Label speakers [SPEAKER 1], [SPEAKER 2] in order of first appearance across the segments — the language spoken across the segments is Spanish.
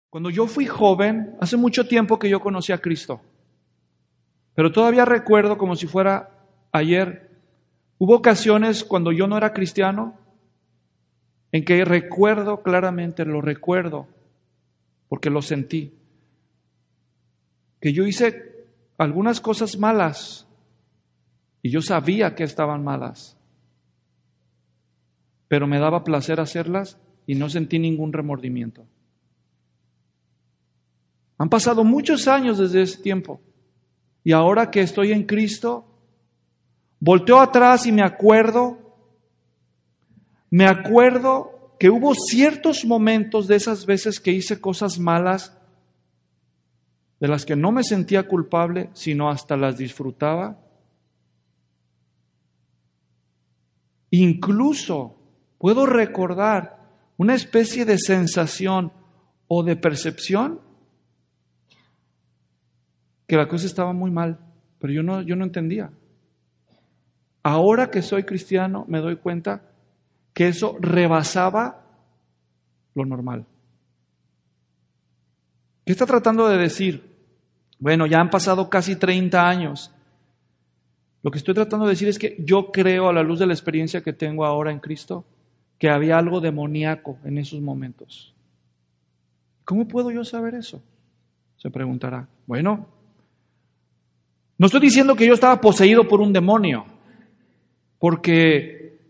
[SPEAKER 1] Cuando yo fui joven, hace mucho tiempo que yo conocí a Cristo, pero todavía recuerdo como si fuera ayer, hubo ocasiones cuando yo no era cristiano, en que recuerdo claramente, lo recuerdo, porque lo sentí, que yo hice algunas cosas malas y yo sabía que estaban malas, pero me daba placer hacerlas y no sentí ningún remordimiento. Han pasado muchos años desde ese tiempo y ahora que estoy en Cristo, volteo atrás y me acuerdo que hubo ciertos momentos de esas veces que hice cosas malas, de las que no me sentía culpable, sino hasta las disfrutaba. Incluso puedo recordar una especie de sensación o de percepción que la cosa estaba muy mal, pero yo no entendía. Ahora que soy cristiano me doy cuenta que eso rebasaba lo normal. ¿Qué está tratando de decir? Bueno, ya han pasado casi 30 años. Lo que estoy tratando de decir es que yo creo, a la luz de la experiencia que tengo ahora en Cristo, que había algo demoníaco en esos momentos. ¿Cómo puedo yo saber eso? Se preguntará. Bueno, no estoy diciendo que yo estaba poseído por un demonio, porque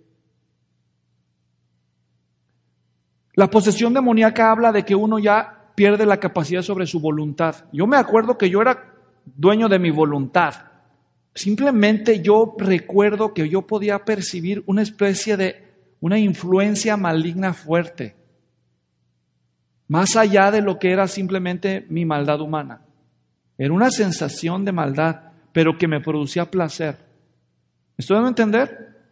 [SPEAKER 1] la posesión demoníaca habla de que uno ya pierde la capacidad sobre su voluntad. Yo me acuerdo que yo era dueño de mi voluntad. Simplemente yo recuerdo que yo podía percibir una especie de una influencia maligna fuerte, más allá de lo que era simplemente mi maldad humana. Era una sensación de maldad, pero que me producía placer. ¿Me estoy dando a entender?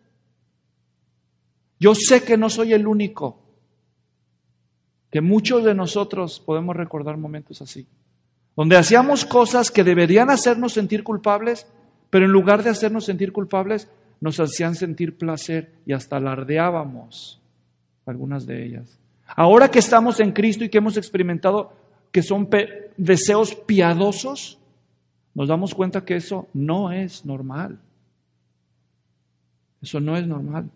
[SPEAKER 1] Yo sé que no soy el único, que muchos de nosotros podemos recordar momentos así, donde hacíamos cosas que deberían hacernos sentir culpables, pero en lugar de hacernos sentir culpables, nos hacían sentir placer y hasta alardeábamos algunas de ellas. Ahora que estamos en Cristo y que hemos experimentado que son deseos piadosos, nos damos cuenta que eso no es normal. Eso no es normal.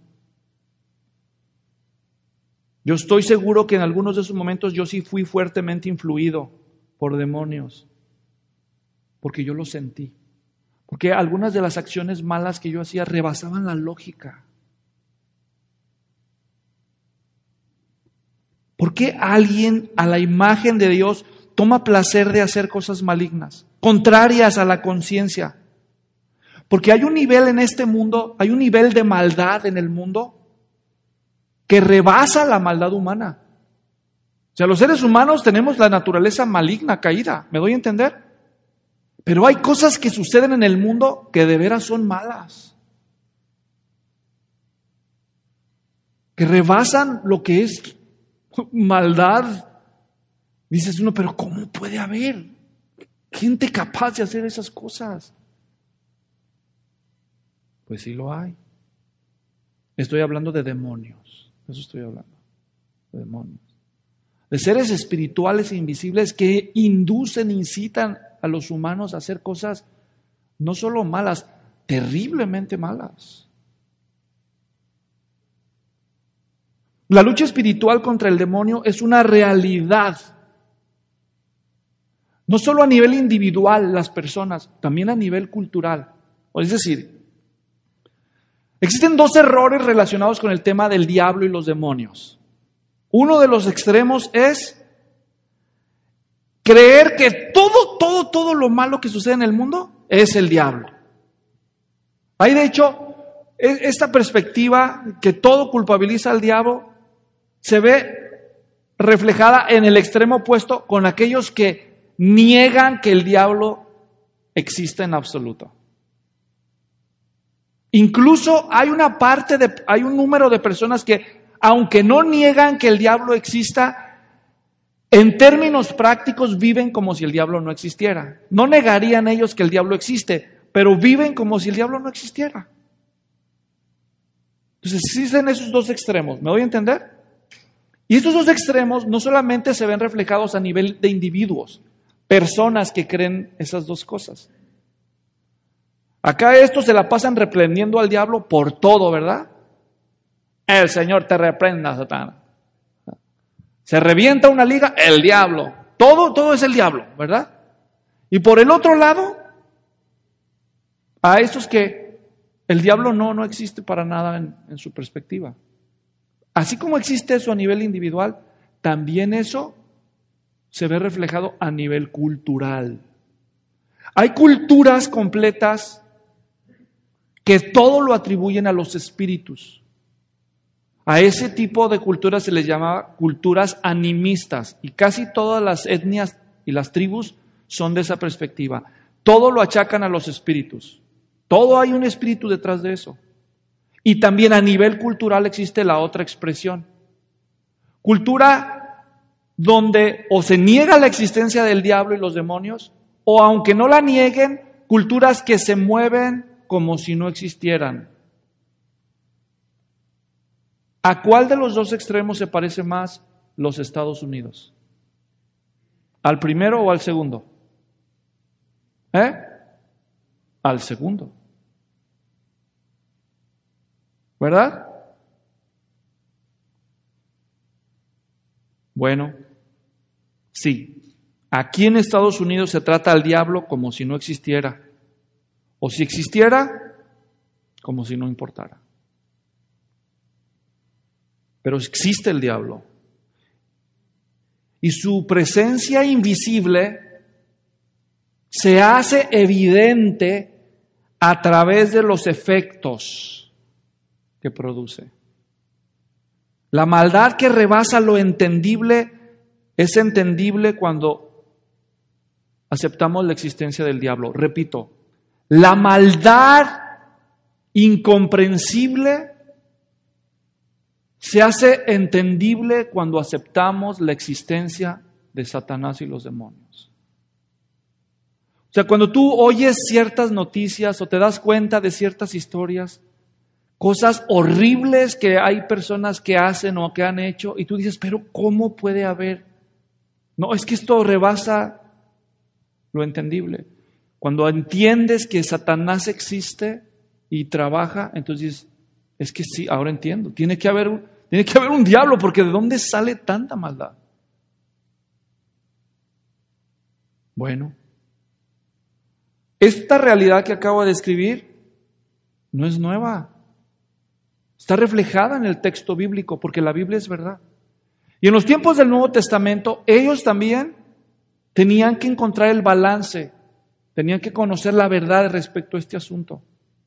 [SPEAKER 1] Yo estoy seguro que en algunos de esos momentos yo sí fui fuertemente influido por demonios, porque yo lo sentí. Porque algunas de las acciones malas que yo hacía rebasaban la lógica. ¿Por qué alguien a la imagen de Dios toma placer de hacer cosas malignas, contrarias a la conciencia? Porque hay un nivel en este mundo, hay un nivel de maldad en el mundo que rebasa la maldad humana. O sea, los seres humanos tenemos la naturaleza maligna, caída, ¿me doy a entender? Pero hay cosas que suceden en el mundo que de veras son malas, que rebasan lo que es maldad. Dices uno, pero ¿cómo puede haber gente capaz de hacer esas cosas? Pues sí lo hay. Estoy hablando de demonios, eso estoy hablando, de demonios. De seres espirituales e invisibles que inducen, incitan a los humanos a hacer cosas no solo malas, terriblemente malas. La lucha espiritual contra el demonio es una realidad. No solo a nivel individual las personas, también a nivel cultural. Es decir, existen dos errores relacionados con el tema del diablo y los demonios. Uno de los extremos es creer que todo lo malo que sucede en el mundo es el diablo. Hay de hecho esta perspectiva que todo culpabiliza al diablo se ve reflejada en el extremo opuesto con aquellos que niegan que el diablo existe en absoluto. Incluso hay un número de personas que, aunque no niegan que el diablo exista, en términos prácticos viven como si el diablo no existiera. No negarían ellos que el diablo existe, pero viven como si el diablo no existiera. Entonces existen esos dos extremos, ¿me doy a entender? Y estos dos extremos no solamente se ven reflejados a nivel de individuos, personas que creen esas dos cosas. Acá estos se la pasan reprendiendo al diablo por todo, ¿verdad? El Señor te reprenda, Satanás. Se revienta una liga, el diablo. Todo es el diablo, ¿verdad? Y por el otro lado, a estos que el diablo no existe para nada en su perspectiva. Así como existe eso a nivel individual, también eso se ve reflejado a nivel cultural. Hay culturas completas que todo lo atribuyen a los espíritus. A ese tipo de culturas se les llama culturas animistas, y casi todas las etnias y las tribus son de esa perspectiva. Todo lo achacan a los espíritus. Todo hay un espíritu detrás de eso. Y también a nivel cultural existe la otra expresión. Cultura donde o se niega la existencia del diablo y los demonios, o aunque no la nieguen, culturas que se mueven como si no existieran. ¿A cuál de los dos extremos se parece más los Estados Unidos? ¿Al primero o al segundo? Al segundo. ¿Verdad? Bueno, sí. Aquí en Estados Unidos se trata al diablo como si no existiera. O si existiera, como si no importara. Pero existe el diablo. Y su presencia invisible se hace evidente a través de los efectos que produce. La maldad que rebasa lo entendible es entendible cuando aceptamos la existencia del diablo. Repito, la maldad incomprensible se hace entendible cuando aceptamos la existencia de Satanás y los demonios. O sea, cuando tú oyes ciertas noticias o te das cuenta de ciertas historias, cosas horribles que hay personas que hacen o que han hecho, y tú dices, pero ¿cómo puede haber? No, es que esto rebasa lo entendible. Cuando entiendes que Satanás existe y trabaja, entonces dices, es que sí, ahora entiendo. Tiene que haber un diablo, porque ¿de dónde sale tanta maldad? Bueno, esta realidad que acabo de describir no es nueva. Está reflejada en el texto bíblico, porque la Biblia es verdad. Y en los tiempos del Nuevo Testamento, ellos también tenían que encontrar el balance, tenían que conocer la verdad respecto a este asunto.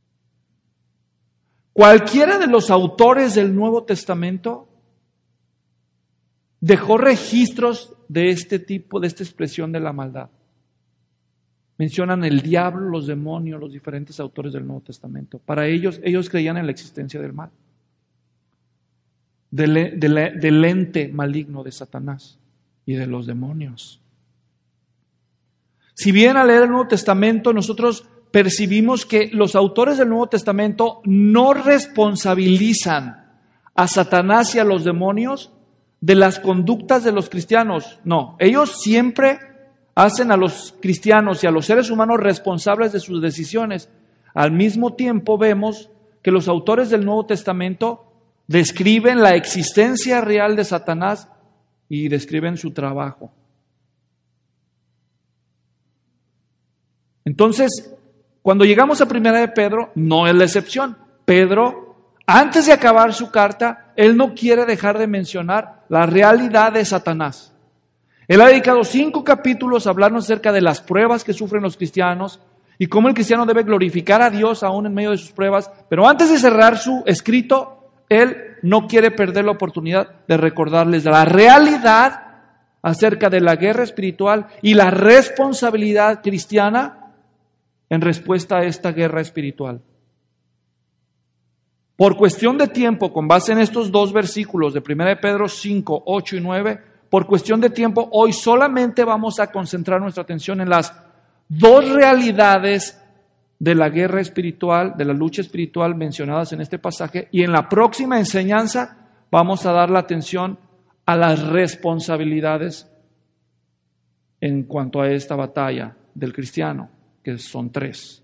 [SPEAKER 1] Cualquiera de los autores del Nuevo Testamento dejó registros de este tipo, de esta expresión de la maldad. Mencionan el diablo, los demonios, los diferentes autores del Nuevo Testamento. Para ellos creían en la existencia del mal, del ente maligno de Satanás y de los demonios. Si bien al leer el Nuevo Testamento nosotros percibimos que los autores del Nuevo Testamento no responsabilizan a Satanás y a los demonios de las conductas de los cristianos. No, ellos siempre hacen a los cristianos y a los seres humanos responsables de sus decisiones. Al mismo tiempo vemos que los autores del Nuevo Testamento describen la existencia real de Satanás y describen su trabajo. Entonces, cuando llegamos a 1 de Pedro, no es la excepción. Pedro, antes de acabar su carta, él no quiere dejar de mencionar la realidad de Satanás. Él ha dedicado 5 capítulos a hablarnos acerca de las pruebas que sufren los cristianos y cómo el cristiano debe glorificar a Dios aún en medio de sus pruebas. Pero antes de cerrar su escrito, él no quiere perder la oportunidad de recordarles la realidad acerca de la guerra espiritual y la responsabilidad cristiana en respuesta a esta guerra espiritual. Por cuestión de tiempo, con base en estos 2 versículos de 1 de Pedro 5, 8 y 9, por cuestión de tiempo, hoy solamente vamos a concentrar nuestra atención en las 2 realidades de la guerra espiritual, de la lucha espiritual mencionadas en este pasaje, y en la próxima enseñanza vamos a dar la atención a las responsabilidades en cuanto a esta batalla del cristiano, que son 3.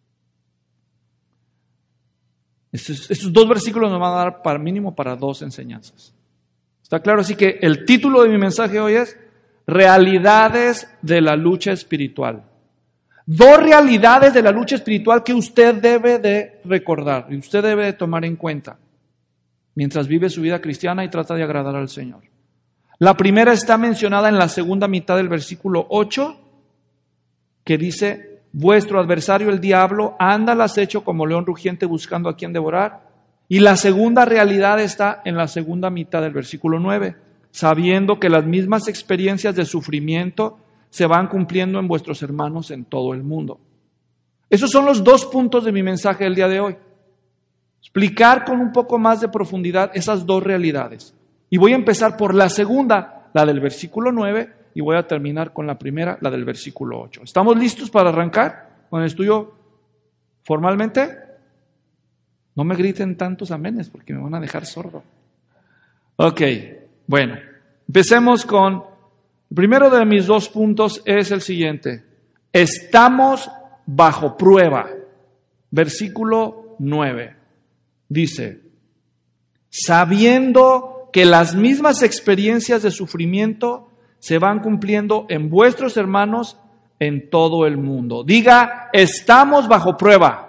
[SPEAKER 1] Estos 2 versículos nos van a dar para mínimo para 2 enseñanzas. ¿Está claro? Así que el título de mi mensaje hoy es Realidades de la lucha espiritual. 2 realidades de la lucha espiritual que usted debe de recordar y usted debe de tomar en cuenta mientras vive su vida cristiana y trata de agradar al Señor. La primera está mencionada en la segunda mitad del versículo 8, que dice: vuestro adversario el diablo anda al acecho como león rugiente buscando a quien devorar. Y la segunda realidad está en la segunda mitad del versículo 9, sabiendo que las mismas experiencias de sufrimiento se van cumpliendo en vuestros hermanos en todo el mundo. Esos son los 2 puntos de mi mensaje del día de hoy. Explicar con un poco más de profundidad esas 2 realidades. Y voy a empezar por la segunda, la del versículo 9, y voy a terminar con la primera, la del versículo 8. ¿Estamos listos para arrancar con el estudio formalmente? No me griten tantos amenes porque me van a dejar sordo. Ok, bueno, empecemos con, el primero de mis 2 puntos es el siguiente. Estamos bajo prueba. Versículo 9. Dice, sabiendo que las mismas experiencias de sufrimiento se van cumpliendo en vuestros hermanos en todo el mundo. Diga, estamos bajo prueba.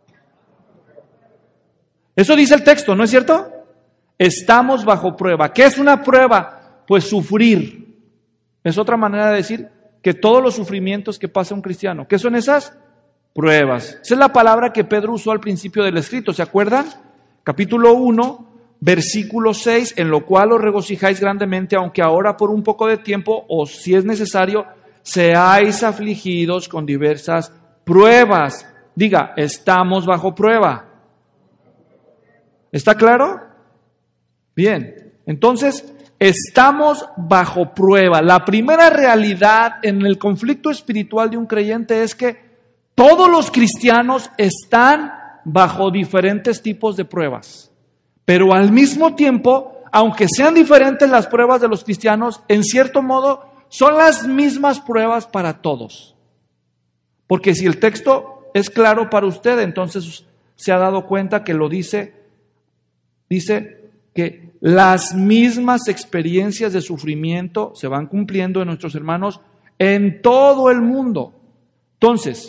[SPEAKER 1] Eso dice el texto, ¿no es cierto? Estamos bajo prueba. ¿Qué es una prueba? Pues sufrir. Es otra manera de decir que todos los sufrimientos que pasa un cristiano, ¿qué son esas? Pruebas. Esa es la palabra que Pedro usó al principio del escrito, ¿se acuerdan? Capítulo 1, versículo 6, en lo cual os regocijáis grandemente, aunque ahora por un poco de tiempo, o si es necesario, seáis afligidos con diversas pruebas. Diga, estamos bajo prueba. ¿Está claro? Bien, entonces estamos bajo prueba. La primera realidad en el conflicto espiritual de un creyente es que todos los cristianos están bajo diferentes tipos de pruebas. Pero al mismo tiempo, aunque sean diferentes las pruebas de los cristianos, en cierto modo son las mismas pruebas para todos. Porque si el texto es claro para usted, entonces se ha dado cuenta que lo dice que las mismas experiencias de sufrimiento se van cumpliendo en nuestros hermanos en todo el mundo. Entonces,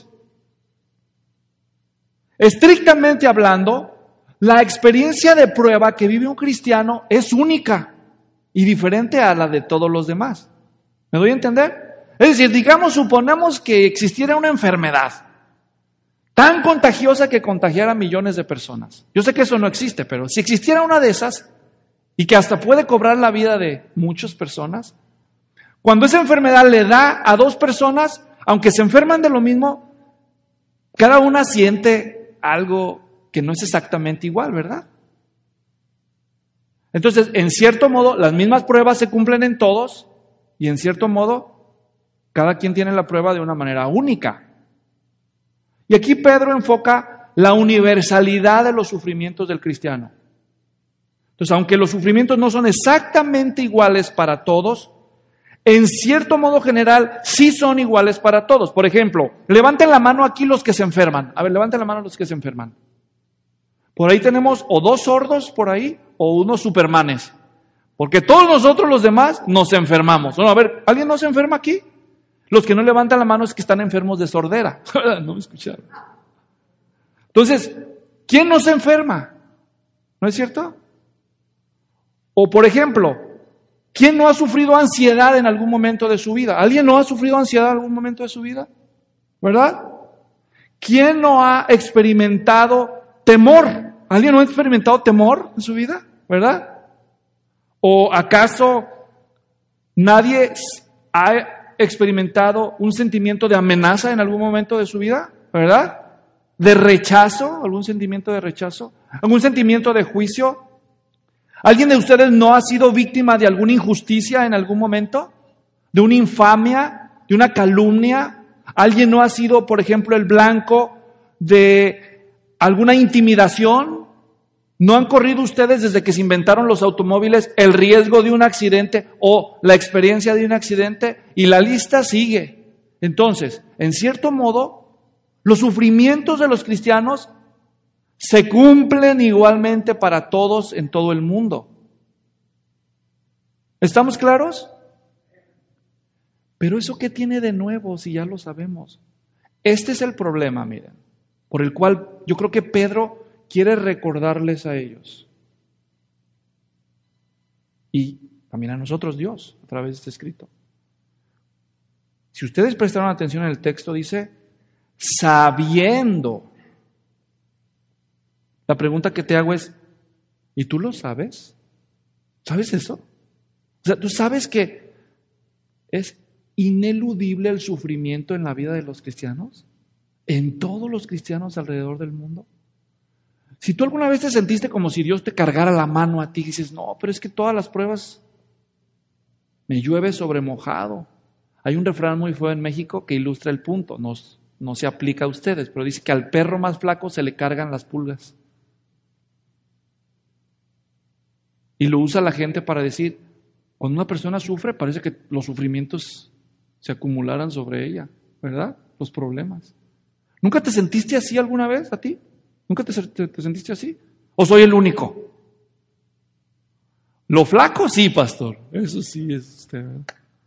[SPEAKER 1] estrictamente hablando, la experiencia de prueba que vive un cristiano es única y diferente a la de todos los demás. ¿Me doy a entender? Es decir, suponemos que existiera una enfermedad tan contagiosa que contagiara a millones de personas. Yo sé que eso no existe, pero si existiera una de esas y que hasta puede cobrar la vida de muchas personas, cuando esa enfermedad le da a 2 personas, aunque se enferman de lo mismo, cada una siente algo que no es exactamente igual, ¿verdad? Entonces, en cierto modo, las mismas pruebas se cumplen en todos y en cierto modo, cada quien tiene la prueba de una manera única. Y aquí Pedro enfoca la universalidad de los sufrimientos del cristiano. Entonces, aunque los sufrimientos no son exactamente iguales para todos, en cierto modo general sí son iguales para todos. Por ejemplo, levanten la mano aquí los que se enferman. A ver, levanten la mano los que se enferman. Por ahí tenemos o 2 sordos por ahí o unos supermanes. Porque todos nosotros los demás nos enfermamos. No, a ver, ¿alguien no se enferma aquí? Los que no levantan la mano es que están enfermos de sordera. No me escucharon. Entonces, ¿quién no se enferma? ¿No es cierto? O por ejemplo, ¿quién no ha sufrido ansiedad en algún momento de su vida? ¿Alguien no ha sufrido ansiedad en algún momento de su vida? ¿Verdad? ¿Quién no ha experimentado temor? ¿Alguien no ha experimentado temor en su vida? ¿Verdad? ¿O acaso nadie ha experimentado un sentimiento de amenaza en algún momento de su vida? ¿Verdad? ¿De rechazo? ¿Algún sentimiento de rechazo? ¿Algún sentimiento de juicio? ¿Alguien de ustedes no ha sido víctima de alguna injusticia en algún momento? ¿De una infamia? ¿De una calumnia? ¿Alguien no ha sido, por ejemplo, el blanco de alguna intimidación? ¿No han corrido ustedes desde que se inventaron los automóviles el riesgo de un accidente o la experiencia de un accidente? Y la lista sigue. Entonces, en cierto modo, los sufrimientos de los cristianos se cumplen igualmente para todos en todo el mundo. ¿Estamos claros? Pero ¿eso qué tiene de nuevo si ya lo sabemos? Este es el problema, miren, por el cual yo creo que Pedro quiere recordarles a ellos. Y también a nosotros Dios, a través de este escrito. Si ustedes prestaron atención en el texto, dice, sabiendo. La pregunta que te hago es, ¿y tú lo sabes? ¿Sabes eso? O sea, ¿tú sabes que es ineludible el sufrimiento en la vida de los cristianos? ¿En todos los cristianos alrededor del mundo? Si tú alguna vez te sentiste como si Dios te cargara la mano a ti y dices, no, pero es que todas las pruebas me llueve sobre mojado. Hay un refrán muy feo en México que ilustra el punto, no se aplica a ustedes, pero dice que al perro más flaco se le cargan las pulgas. Y lo usa la gente para decir, cuando una persona sufre, parece que los sufrimientos se acumularan sobre ella, ¿verdad? Los problemas. ¿Nunca te sentiste así alguna vez a ti? ¿Nunca te sentiste así? ¿O soy el único? Lo flaco, sí, pastor. Eso sí es usted, ¿verdad?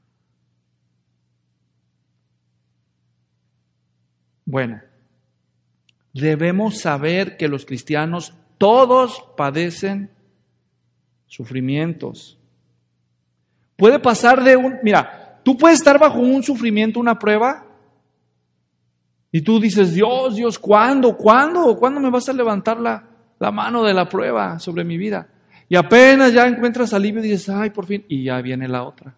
[SPEAKER 1] Bueno, debemos saber que los cristianos todos padecen sufrimientos. Puede pasar mira, tú puedes estar bajo un sufrimiento, una prueba, y tú dices, Dios, ¿cuándo me vas a levantar la mano de la prueba sobre mi vida? Y apenas ya encuentras alivio y dices, ay, por fin, y ya viene la otra.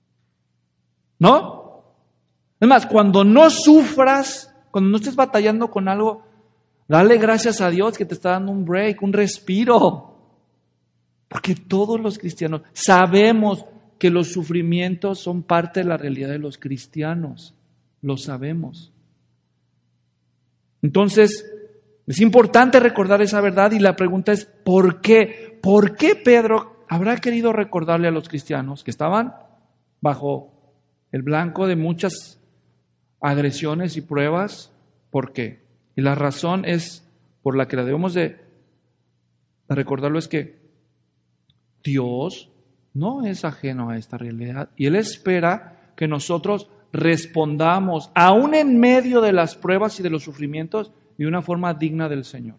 [SPEAKER 1] ¿No? Es más, cuando no sufras, cuando no estés batallando con algo, dale gracias a Dios que te está dando un break, un respiro. Porque todos los cristianos sabemos que los sufrimientos son parte de la realidad de los cristianos. Lo sabemos. Entonces, es importante recordar esa verdad y la pregunta es, ¿por qué? ¿Por qué Pedro habrá querido recordarle a los cristianos que estaban bajo el blanco de muchas agresiones y pruebas? ¿Por qué? Y la razón es, por la que la debemos de recordarlo, es que Dios no es ajeno a esta realidad y Él espera que nosotros respondamos, aún en medio de las pruebas y de los sufrimientos, de una forma digna del Señor.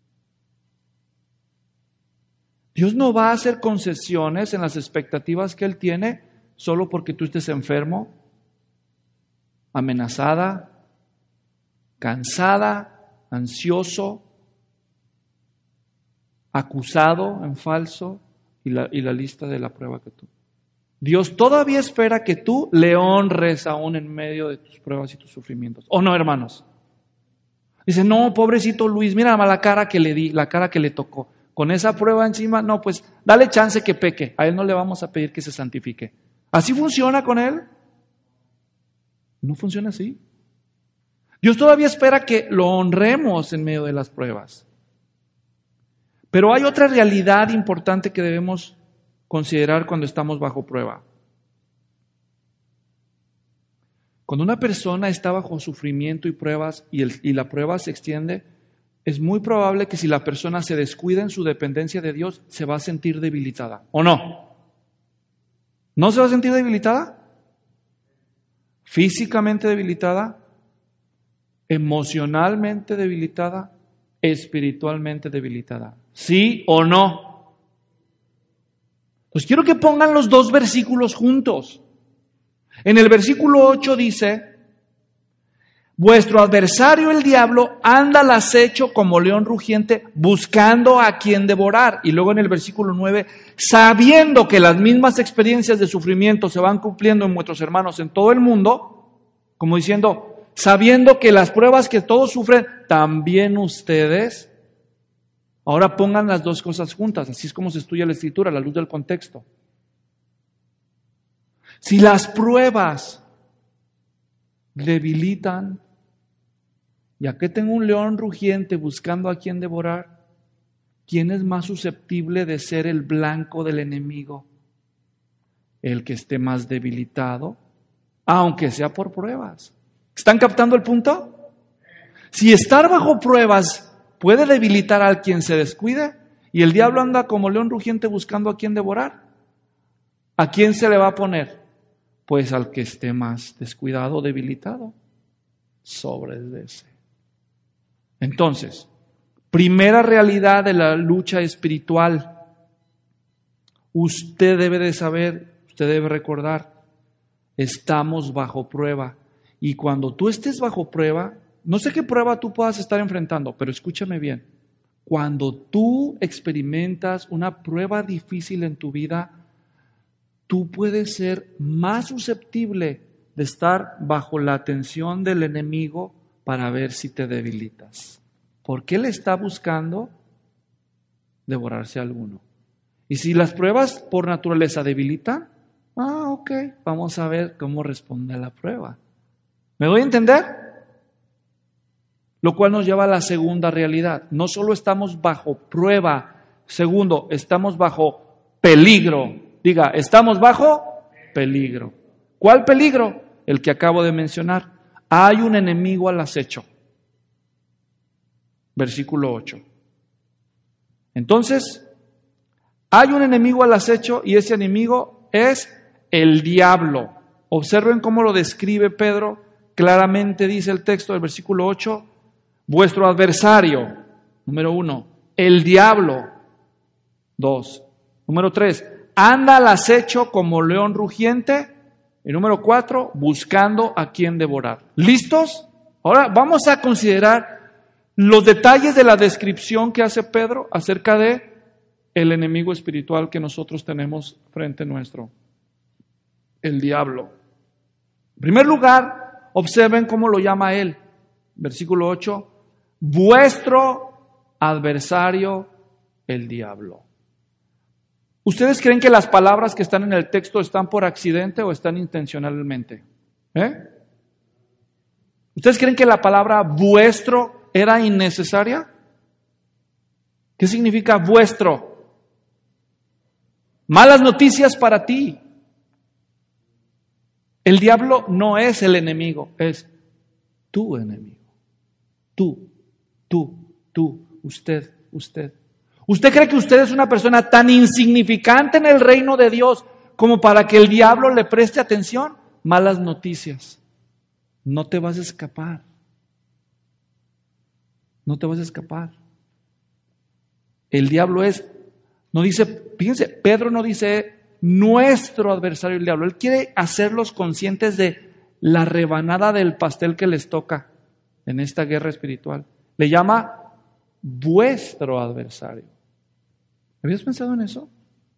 [SPEAKER 1] Dios no va a hacer concesiones en las expectativas que Él tiene solo porque tú estés enfermo, amenazada, cansada, ansioso, acusado en falso y la lista de la prueba que tú. Dios todavía espera que tú le honres aún en medio de tus pruebas y tus sufrimientos. ¿O no, hermanos? Dice, no, pobrecito Luis, mira la cara que le di, la cara que le tocó. Con esa prueba encima, no, pues dale chance que peque. A él no le vamos a pedir que se santifique. ¿Así funciona con él? No funciona así. Dios todavía espera que lo honremos en medio de las pruebas. Pero hay otra realidad importante que debemos considerar cuando estamos bajo prueba. Cuando una persona está bajo sufrimiento y pruebas y la prueba se extiende, es muy probable que si la persona se descuida en su dependencia de Dios, se va a sentir debilitada. ¿O no? ¿No se va a sentir debilitada? Físicamente debilitada, emocionalmente debilitada, espiritualmente debilitada. ¿Sí o no? Pues quiero que pongan los dos versículos juntos. En el versículo 8 dice, vuestro adversario el diablo anda al acecho como león rugiente buscando a quien devorar. Y luego en el versículo 9, sabiendo que las mismas experiencias de sufrimiento se van cumpliendo en nuestros hermanos en todo el mundo, como diciendo, sabiendo que las pruebas que todos sufren, también ustedes. Ahora pongan las dos cosas juntas, así es como se estudia la Escritura, a la luz del contexto. Si las pruebas debilitan, y aquí tengo un león rugiente buscando a quien devorar, ¿quién es más susceptible de ser el blanco del enemigo? El que esté más debilitado, aunque sea por pruebas. ¿Están captando el punto? Si estar bajo pruebas puede debilitar al quien se descuide, y el diablo anda como león rugiente buscando a quien devorar, ¿a quién se le va a poner? Pues al que esté más descuidado, debilitado. Sobre de ese. Entonces, primera realidad de la lucha espiritual. Usted debe de saber, usted debe recordar, estamos bajo prueba. Y cuando tú estés bajo prueba, no sé qué prueba tú puedas estar enfrentando, pero escúchame bien. Cuando tú experimentas una prueba difícil en tu vida, tú puedes ser más susceptible de estar bajo la atención del enemigo para ver si te debilitas. Porque él está buscando devorarse a alguno. Y si las pruebas por naturaleza debilitan, ok, vamos a ver cómo responde a la prueba. ¿Me doy a entender? Lo cual nos lleva a la segunda realidad. No solo estamos bajo prueba, segundo, estamos bajo peligro. Diga, estamos bajo peligro. ¿Cuál peligro? El que acabo de mencionar. Hay un enemigo al acecho. Versículo 8. Entonces, hay un enemigo al acecho y ese enemigo es el diablo. Observen cómo lo describe Pedro. Claramente dice el texto del versículo 8. Vuestro adversario, número 1, el diablo, 2, número 3, anda al acecho como león rugiente, y número 4, buscando a quien devorar. ¿Listos? Ahora vamos a considerar los detalles de la descripción que hace Pedro acerca de el enemigo espiritual que nosotros tenemos frente nuestro, el diablo. En primer lugar, observen cómo lo llama él, versículo 8, vuestro adversario, el diablo. ¿Ustedes creen que las palabras que están en el texto están por accidente o están intencionalmente? ¿Ustedes creen que la palabra vuestro era innecesaria? ¿Qué significa vuestro? Malas noticias para ti. El diablo no es el enemigo, es tu enemigo. Tú, usted. ¿Usted cree que usted es una persona tan insignificante en el reino de Dios como para que el diablo le preste atención? Malas noticias. No te vas a escapar. No te vas a escapar. El diablo no dice, fíjense, Pedro no dice nuestro adversario el diablo. Él quiere hacerlos conscientes de la rebanada del pastel que les toca en esta guerra espiritual. Le llama vuestro adversario. ¿Habías pensado en eso?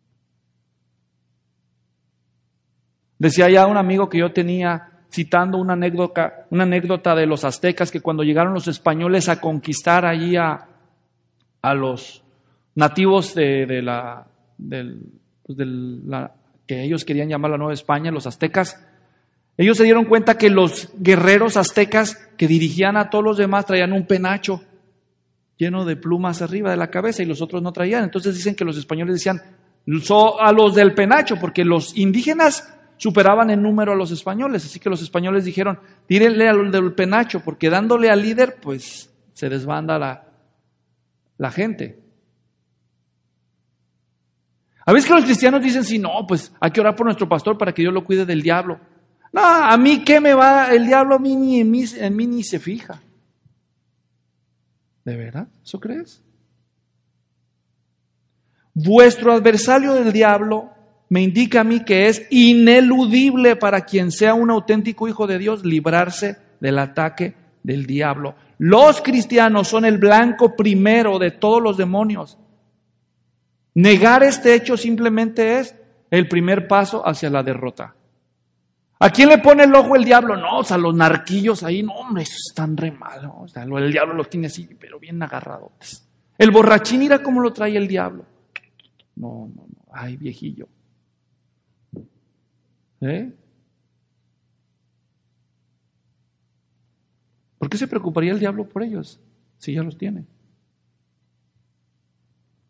[SPEAKER 1] Decía ya un amigo que yo tenía, citando una anécdota de los aztecas, que cuando llegaron los españoles a conquistar allí a los nativos de la que ellos querían llamar la Nueva España, los aztecas, ellos se dieron cuenta que los guerreros aztecas que dirigían a todos los demás traían un penacho lleno de plumas arriba de la cabeza y los otros no traían. Entonces dicen que los españoles decían a los del penacho, porque los indígenas superaban en número a los españoles, así que los españoles dijeron, tírenle al del penacho, porque dándole al líder, pues se desbanda la gente. A veces que los cristianos dicen, sí, no, pues hay que orar por nuestro pastor para que Dios lo cuide del diablo. No, a mí qué me va, el diablo a mí en mí ni se fija. ¿De verdad? ¿Eso crees? Vuestro adversario del diablo me indica a mí que es ineludible para quien sea un auténtico hijo de Dios librarse del ataque del diablo. Los cristianos son el blanco primero de todos los demonios. Negar este hecho simplemente es el primer paso hacia la derrota. ¿A quién le pone el ojo el diablo? No, o sea, los narquillos ahí, no, hombre, esos están re mal, ¿no? O sea, el diablo los tiene así, pero bien agarradotes. El borrachín, mira cómo lo trae el diablo. No, ay, viejillo. ¿Por qué se preocuparía el diablo por ellos si ya los tiene?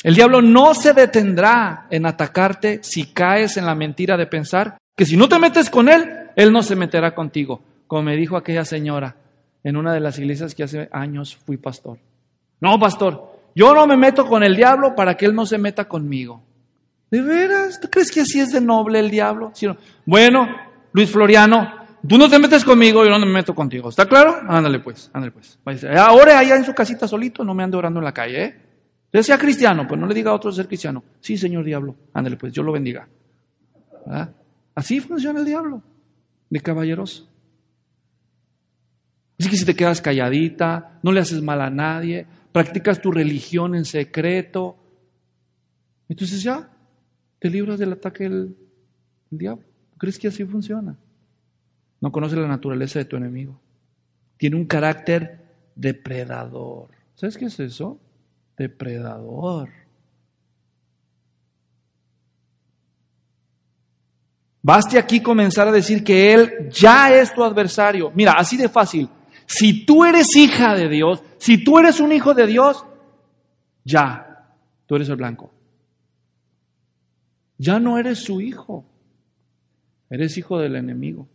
[SPEAKER 1] El diablo no se detendrá en atacarte si caes en la mentira de pensar que si no te metes con él, él no se meterá contigo. Como me dijo aquella señora en una de las iglesias que hace años fui pastor. No, pastor, yo no me meto con el diablo para que él no se meta conmigo. ¿De veras? ¿Tú crees que así es de noble el diablo? ¿Sí? Bueno, Luis Floriano, tú no te metes conmigo, yo no me meto contigo. ¿Está claro? Ándale pues. Ahora allá en su casita solito, no me ande orando en la calle, ¿eh? Usted sea cristiano, pues no le diga a otro ser cristiano. Sí, señor diablo, ándale pues, Dios lo bendiga. ¿Verdad? Así funciona el diablo, de caballeroso. Así que si te quedas calladita, no le haces mal a nadie, practicas tu religión en secreto, entonces ya te libras del ataque del diablo. ¿Crees que así funciona? No conoces la naturaleza de tu enemigo. Tiene un carácter depredador. ¿Sabes qué es eso? Depredador. Baste aquí comenzar a decir que Él ya es tu adversario. Mira, así de fácil. Si tú eres hija de Dios, si tú eres un hijo de Dios, ya, tú eres el blanco. Ya no eres su hijo. Eres hijo del enemigo.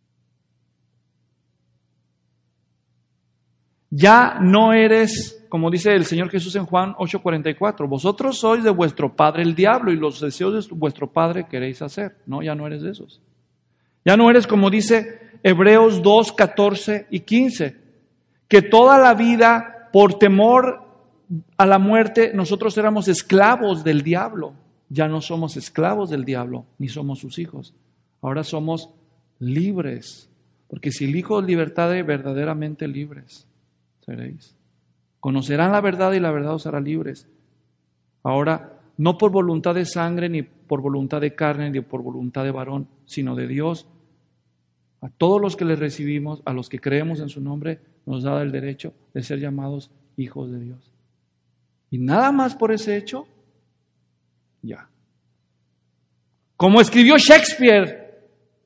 [SPEAKER 1] Ya no eres, como dice el Señor Jesús en Juan 8:44, vosotros sois de vuestro padre el diablo y los deseos de vuestro padre queréis hacer. No, ya no eres de esos. Ya no eres como dice Hebreos 2:14 y 15, que toda la vida por temor a la muerte nosotros éramos esclavos del diablo. Ya no somos esclavos del diablo, ni somos sus hijos. Ahora somos libres, porque si el Hijo os libertare, verdaderamente libres seréis. Conocerán la verdad y la verdad os hará libres. Ahora, no por voluntad de sangre, ni por voluntad de carne, ni por voluntad de varón, sino de Dios. A todos los que le recibimos, a los que creemos en su nombre, nos da el derecho de ser llamados hijos de Dios. Y nada más por ese hecho, ya. Como escribió Shakespeare,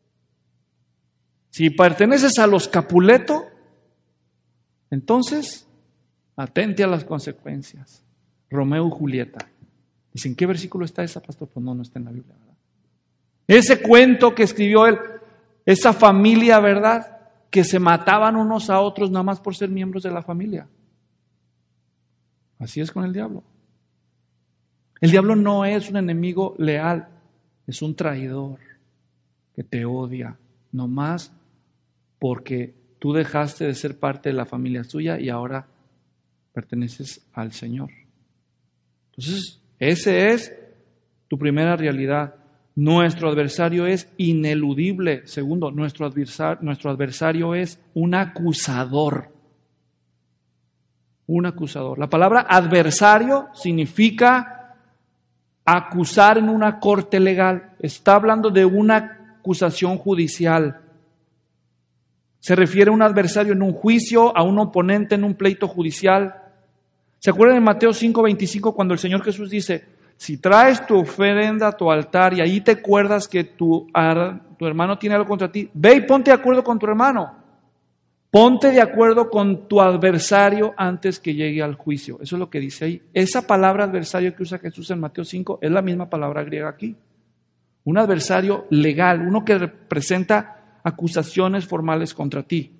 [SPEAKER 1] si perteneces a los Capuleto, entonces atente a las consecuencias. Romeo y Julieta. ¿En qué versículo está esa, pastor? Pues no está en la Biblia, ¿verdad? Ese cuento que escribió él, esa familia, ¿verdad? Que se mataban unos a otros nada más por ser miembros de la familia. Así es con el diablo. El diablo no es un enemigo leal, es un traidor que te odia, nomás porque tú dejaste de ser parte de la familia suya y ahora perteneces al Señor. Entonces, esa es tu primera realidad. Nuestro adversario es ineludible. Segundo, nuestro adversario es un acusador. Un acusador. La palabra adversario significa acusar en una corte legal. Está hablando de una acusación judicial. Se refiere a un adversario en un juicio, a un oponente en un pleito judicial. ¿Se acuerdan en Mateo 5:25 cuando el Señor Jesús dice, si traes tu ofrenda a tu altar y ahí te acuerdas que tu hermano tiene algo contra ti, ve y ponte de acuerdo con tu hermano. Ponte de acuerdo con tu adversario antes que llegue al juicio. Eso es lo que dice ahí. Esa palabra adversario que usa Jesús en Mateo 5 es la misma palabra griega aquí. Un adversario legal, uno que representa acusaciones formales contra ti.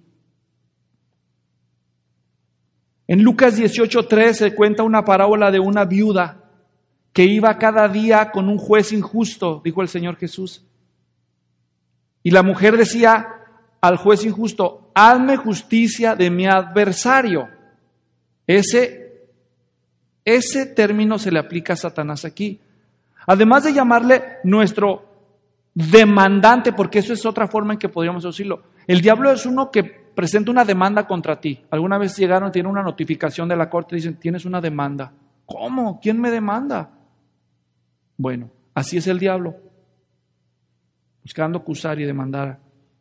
[SPEAKER 1] En Lucas 18:3 se cuenta una parábola de una viuda que iba cada día con un juez injusto, dijo el Señor Jesús. Y la mujer decía al juez injusto, hazme justicia de mi adversario. Ese término se le aplica a Satanás aquí. Además de llamarle nuestro demandante, porque eso es otra forma en que podríamos decirlo. El diablo es uno que presenta una demanda contra ti. Alguna vez llegaron, tienen una notificación de la corte y dicen, tienes una demanda. ¿Cómo? ¿Quién me demanda? Bueno, así es el diablo, buscando acusar y demandar.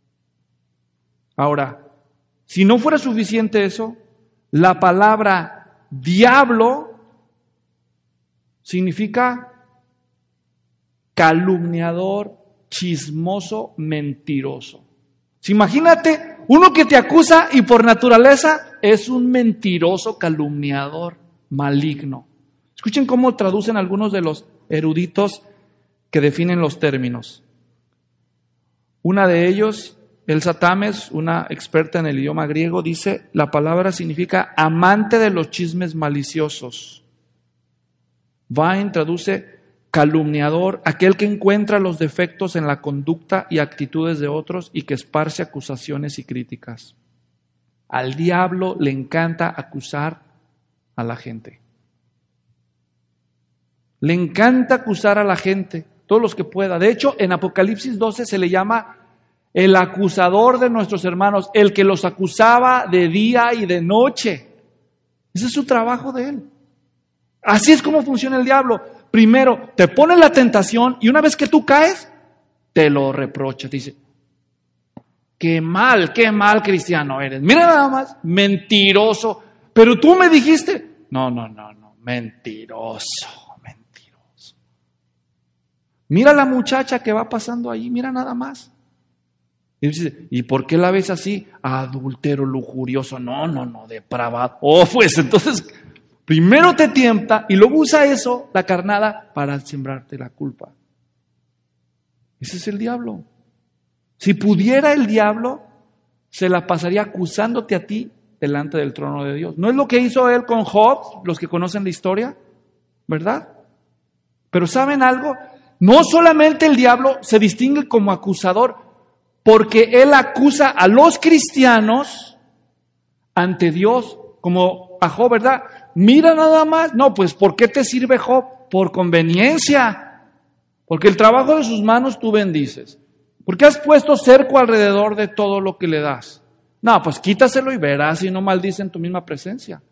[SPEAKER 1] Ahora, si no fuera suficiente eso, la palabra diablo significa calumniador, chismoso, mentiroso. Imagínate, uno que te acusa y por naturaleza es un mentiroso, calumniador, maligno. Escuchen cómo traducen algunos de los eruditos que definen los términos. Una de ellos, Elsa Tames, una experta en el idioma griego, dice, la palabra significa amante de los chismes maliciosos. Vine traduce calumniador, aquel que encuentra los defectos en la conducta y actitudes de otros y que esparce acusaciones y críticas. Al diablo le encanta acusar a la gente. Le encanta acusar a la gente, todos los que pueda. De hecho, en Apocalipsis 12 se le llama el acusador de nuestros hermanos, el que los acusaba de día y de noche. Ese es su trabajo de él. Así es como funciona el diablo. Primero, te pone la tentación y una vez que tú caes, te lo reprocha. Te dice, qué mal cristiano eres. Mira nada más, mentiroso. Pero tú me dijiste, no, mentiroso. Mira la muchacha que va pasando ahí, mira nada más. Y dice, ¿y por qué la ves así? Adúltero, lujurioso, no, depravado. Oh, pues entonces, primero te tienta y luego usa eso, la carnada, para sembrarte la culpa. Ese es el diablo. Si pudiera el diablo, se la pasaría acusándote a ti delante del trono de Dios. ¿No es lo que hizo él con Job, los que conocen la historia? ¿Verdad? Pero ¿saben algo? No solamente el diablo se distingue como acusador, porque él acusa a los cristianos ante Dios, como a Job, ¿verdad? Mira nada más. No, pues ¿por qué te sirve Job? Por conveniencia. Porque el trabajo de sus manos tú bendices. ¿Por qué has puesto cerco alrededor de todo lo que le das? No, pues quítaselo y verás si no maldice en tu misma presencia.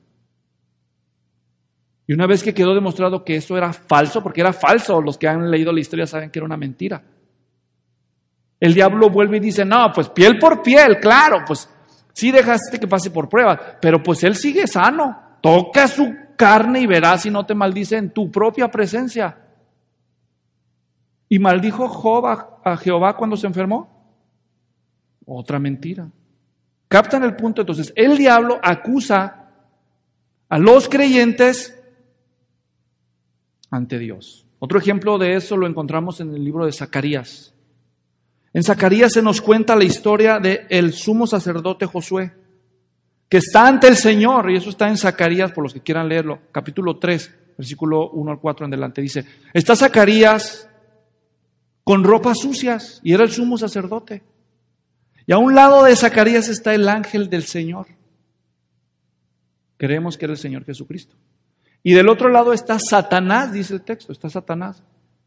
[SPEAKER 1] Y una vez que quedó demostrado que eso era falso, porque era falso, los que han leído la historia saben que era una mentira. El diablo vuelve y dice, no, pues piel por piel, claro, pues sí dejaste que pase por pruebas, pero pues él sigue sano. Toca su carne y verás si no te maldice en tu propia presencia. ¿Y maldijo Job a Jehová cuando se enfermó? Otra mentira. ¿Captan el punto? Entonces, el diablo acusa a los creyentes ante Dios. Otro ejemplo de eso lo encontramos en el libro de Zacarías. En Zacarías se nos cuenta la historia del sumo sacerdote Josué, que está ante el Señor, y eso está en Zacarías, por los que quieran leerlo, capítulo 3, versículo 1 al 4 en adelante. Dice, está Zacarías con ropas sucias, y era el sumo sacerdote. Y a un lado de Zacarías está el ángel del Señor. Creemos que era el Señor Jesucristo. Y del otro lado está Satanás, dice el texto, está Satanás.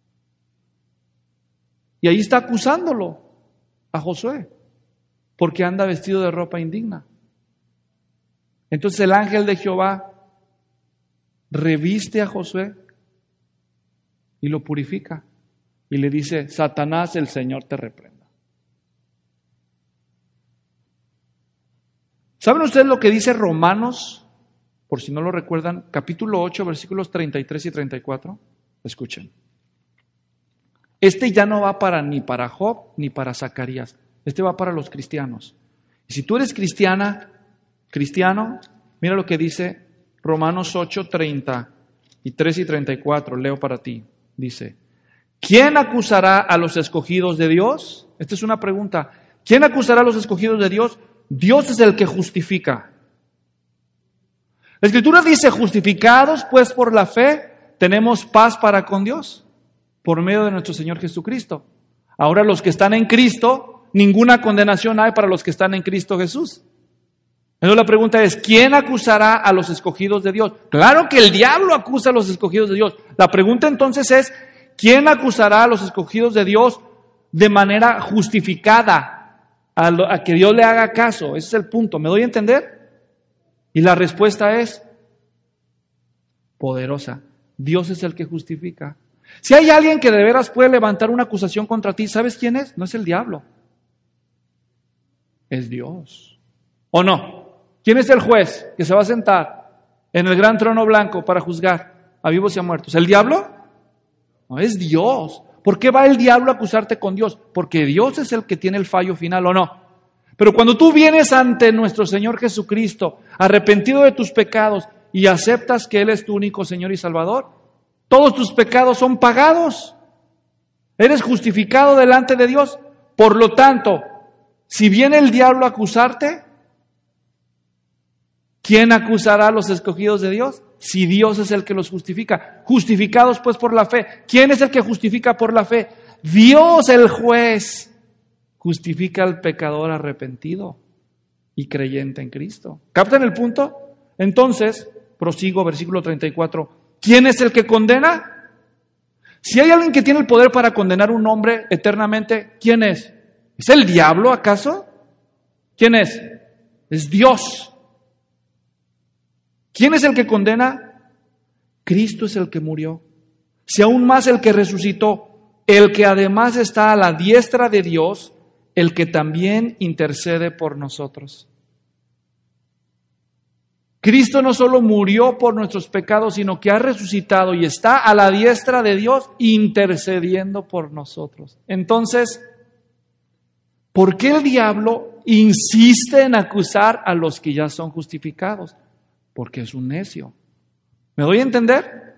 [SPEAKER 1] Y ahí está acusándolo a Josué, porque anda vestido de ropa indigna. Entonces el ángel de Jehová reviste a Josué y lo purifica. Y le dice, Satanás, el Señor te reprenda. ¿Saben ustedes lo que dice Romanos? Por si no lo recuerdan, capítulo 8, versículos 33 y 34. Escuchen. Este ya no va ni para Job ni para Zacarías. Este va para los cristianos. Y si tú eres cristiano, mira lo que dice Romanos 8, 33 y 34. Leo para ti. Dice, ¿quién acusará a los escogidos de Dios? Esta es una pregunta. ¿Quién acusará a los escogidos de Dios? Dios es el que justifica. La Escritura dice, justificados pues por la fe, tenemos paz para con Dios, por medio de nuestro Señor Jesucristo. Ahora los que están en Cristo, ninguna condenación hay para los que están en Cristo Jesús. Entonces la pregunta es, ¿quién acusará a los escogidos de Dios? Claro que el diablo acusa a los escogidos de Dios. La pregunta entonces es, ¿quién acusará a los escogidos de Dios de manera justificada? A que Dios le haga caso. Ese es el punto. ¿Me doy a entender? Y la respuesta es poderosa. Dios es el que justifica. Si hay alguien que de veras puede levantar una acusación contra ti, ¿sabes quién es? No es el diablo. Es Dios. ¿O no? ¿Quién es el juez que se va a sentar en el gran trono blanco para juzgar a vivos y a muertos? ¿El diablo? No, es Dios. ¿Por qué va el diablo a acusarte con Dios? Porque Dios es el que tiene el fallo final, ¿o no? Pero cuando tú vienes ante nuestro Señor Jesucristo, arrepentido de tus pecados y aceptas que Él es tu único Señor y Salvador, Todos tus pecados son pagados. Eres justificado delante de Dios. Por lo tanto, si viene el diablo a acusarte, ¿quién acusará a los escogidos de Dios? Si Dios es el que los justifica. Justificados pues por la fe. ¿Quién es el que justifica por la fe? Dios el juez justifica al pecador arrepentido y creyente en Cristo. ¿Captan el punto? Entonces, prosigo, versículo 34. ¿Quién es el que condena? Si hay alguien que tiene el poder para condenar a un hombre eternamente, ¿quién es? ¿Es el diablo acaso? ¿Quién es? Es Dios. ¿Quién es el que condena? Cristo es el que murió. Si aún más el que resucitó, el que además está a la diestra de Dios, el que también intercede por nosotros. Cristo no solo murió por nuestros pecados, sino que ha resucitado y está a la diestra de Dios intercediendo por nosotros. Entonces, ¿por qué el diablo insiste en acusar a los que ya son justificados? Porque es un necio. ¿Me doy a entender?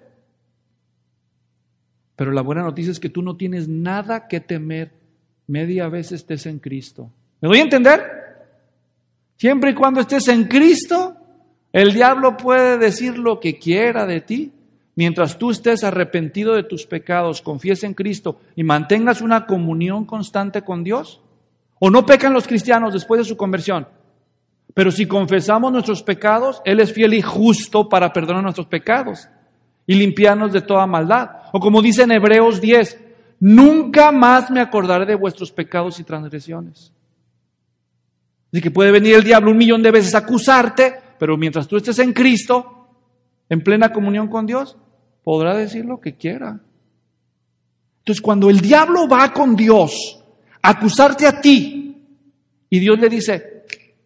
[SPEAKER 1] Pero la buena noticia es que tú no tienes nada que temer media vez estés en Cristo. ¿Me doy a entender? Siempre y cuando estés en Cristo, el diablo puede decir lo que quiera de ti. Mientras tú estés arrepentido de tus pecados, confíes en Cristo y mantengas una comunión constante con Dios. ¿O no pecan los cristianos después de su conversión? Pero si confesamos nuestros pecados, Él es fiel y justo para perdonar nuestros pecados y limpiarnos de toda maldad. O como dice en Hebreos 10, nunca más me acordaré de vuestros pecados y transgresiones. Así que puede venir el diablo 1,000,000 de veces a acusarte, pero mientras tú estés en Cristo, en plena comunión con Dios, podrá decir lo que quiera. Entonces, cuando el diablo va con Dios a acusarte a ti, y Dios le dice,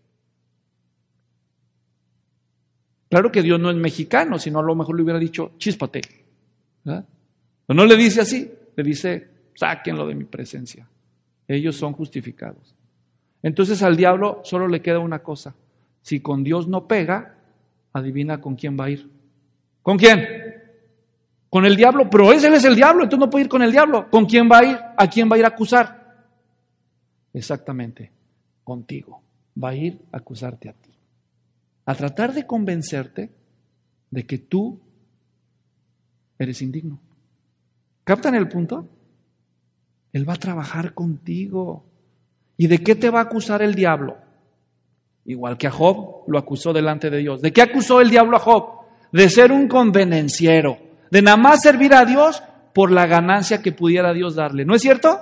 [SPEAKER 1] claro que Dios no es mexicano, sino a lo mejor le hubiera dicho, chíspate. ¿Verdad? Pero no le dice así, le dice, sáquenlo de mi presencia. Ellos son justificados. Entonces al diablo solo le queda una cosa. Si con Dios no pega, adivina con quién va a ir. ¿Con quién? Con el diablo, pero ese es el diablo, entonces no puede ir con el diablo. ¿Con quién va a ir? ¿A quién va a ir a acusar? Exactamente, contigo. Va a ir a acusarte a ti. A tratar de convencerte de que tú eres indigno. ¿Captan el punto? Él va a trabajar contigo. ¿Y de qué te va a acusar el diablo? Igual que a Job lo acusó delante de Dios. ¿De qué acusó el diablo a Job? De ser un convenenciero, de nada más servir a Dios por la ganancia que pudiera Dios darle. ¿No es cierto?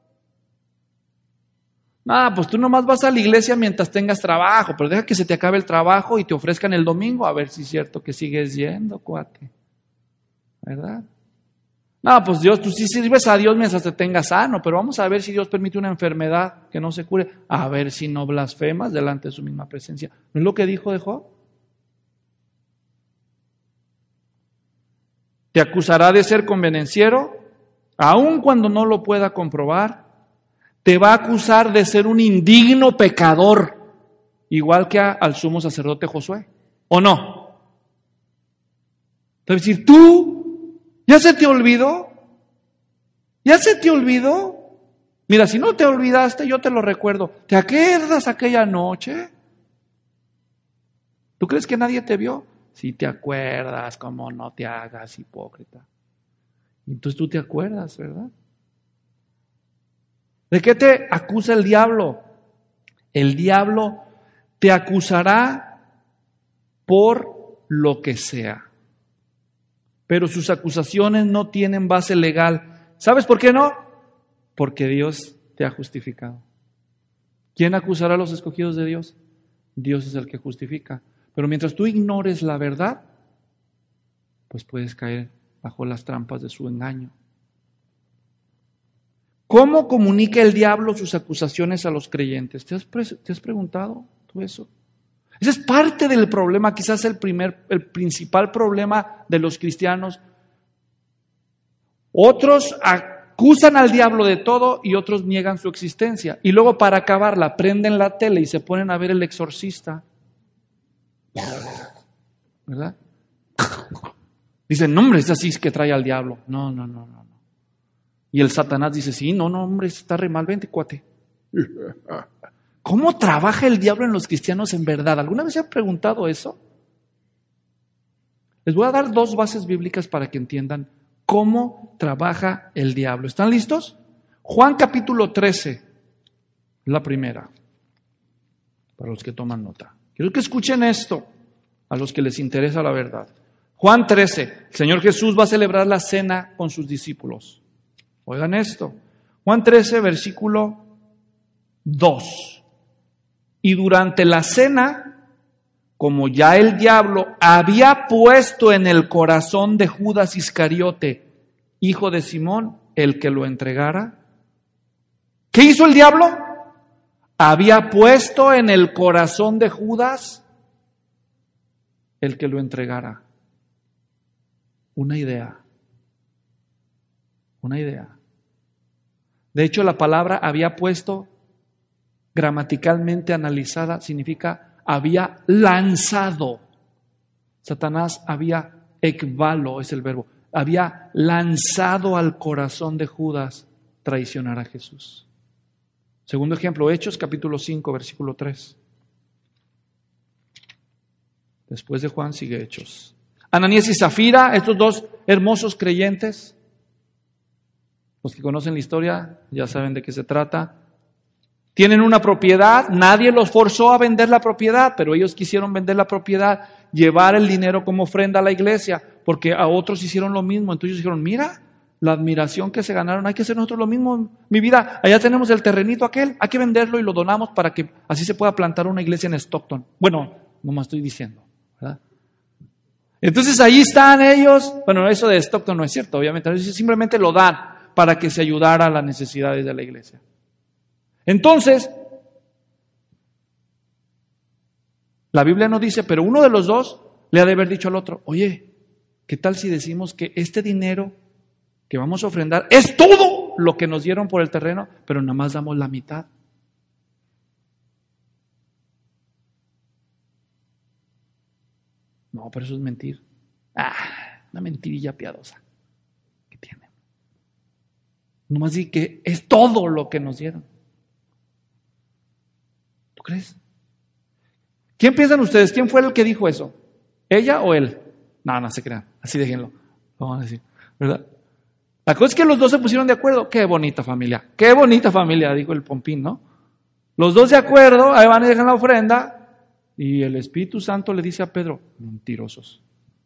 [SPEAKER 1] Pues tú nomás vas a la iglesia mientras tengas trabajo, pero deja que se te acabe el trabajo y te ofrezcan el domingo a ver si es cierto que sigues yendo, cuate. ¿Verdad? Pues Dios, tú sí sirves a Dios mientras te tengas sano, pero vamos a ver si Dios permite una enfermedad que no se cure, a ver si no blasfemas delante de su misma presencia. ¿No es lo que dijo de Job? Te acusará de ser convenenciero, aun cuando no lo pueda comprobar. Te va a acusar de ser un indigno pecador, igual que al sumo sacerdote Josué, ¿o no? Es decir, tú, ¿ya se te olvidó? ¿Ya se te olvidó? Mira, si no te olvidaste, yo te lo recuerdo. ¿Te acuerdas aquella noche? ¿Tú crees que nadie te vio? Si te acuerdas, cómo no te hagas hipócrita. Entonces tú te acuerdas, ¿verdad? ¿De qué te acusa el diablo? El diablo te acusará por lo que sea. Pero sus acusaciones no tienen base legal. ¿Sabes por qué no? Porque Dios te ha justificado. ¿Quién acusará a los escogidos de Dios? Dios es el que justifica. Pero mientras tú ignores la verdad, pues puedes caer bajo las trampas de su engaño. ¿Cómo comunica el diablo sus acusaciones a los creyentes? ¿Te has preguntado tú eso? Ese es parte del problema, quizás el principal problema de los cristianos. Otros acusan al diablo de todo y otros niegan su existencia. Y luego para acabarla prenden la tele y se ponen a ver El Exorcista. ¿Verdad? Dicen, no hombre, es así que trae al diablo. No. Y el Satanás dice, sí, no, hombre, está re mal, vente, cuate. ¿Cómo trabaja el diablo en los cristianos en verdad? ¿Alguna vez se han preguntado eso? Les voy a dar 2 bases bíblicas para que entiendan cómo trabaja el diablo. ¿Están listos? Juan capítulo 13, la primera, para los que toman nota. Quiero que escuchen esto, a los que les interesa la verdad. Juan 13, el Señor Jesús va a celebrar la cena con sus discípulos. Oigan esto. Juan 13, versículo 2. Y durante la cena, como ya el diablo había puesto en el corazón de Judas Iscariote, hijo de Simón, el que lo entregara. ¿Qué hizo el diablo? Había puesto en el corazón de Judas el que lo entregara. Una idea. De hecho, la palabra había puesto, gramaticalmente analizada, significa había lanzado. Satanás había, ekbalo es el verbo, había lanzado al corazón de Judas traicionar a Jesús. Segundo ejemplo, Hechos capítulo 5, versículo 3. Después de Juan sigue Hechos. Ananías y Zafira, estos 2 hermosos creyentes, los que conocen la historia ya saben de qué se trata. Tienen una propiedad, nadie los forzó a vender la propiedad, pero ellos quisieron vender la propiedad, llevar el dinero como ofrenda a la iglesia, porque a otros hicieron lo mismo. Entonces dijeron, mira, la admiración que se ganaron, hay que hacer nosotros lo mismo. Mi vida, allá tenemos el terrenito aquel, hay que venderlo y lo donamos para que así se pueda plantar una iglesia en Stockton. Bueno, no me estoy diciendo, ¿verdad? Entonces ahí están ellos. Bueno, eso de Stockton no es cierto, obviamente. Ellos simplemente lo dan para que se ayudara a las necesidades de la iglesia. Entonces, la Biblia no dice, pero uno de los 2 le ha de haber dicho al otro, oye, ¿qué tal si decimos que este dinero que vamos a ofrendar es todo lo que nos dieron por el terreno, pero nada más damos la mitad? No, pero eso es mentir. Una mentirilla piadosa. ¿Qué tiene? Nomás di que es todo lo que nos dieron. ¿Tú crees? ¿Quién piensan ustedes? ¿Quién fue el que dijo eso? ¿Ella o él? No se crean. Así déjenlo. Lo van a decir, ¿verdad? La cosa es que los 2 se pusieron de acuerdo. Qué bonita familia, dijo el Pompín, ¿no? Los 2 de acuerdo, ahí van y dejan la ofrenda. Y el Espíritu Santo le dice a Pedro, mentirosos.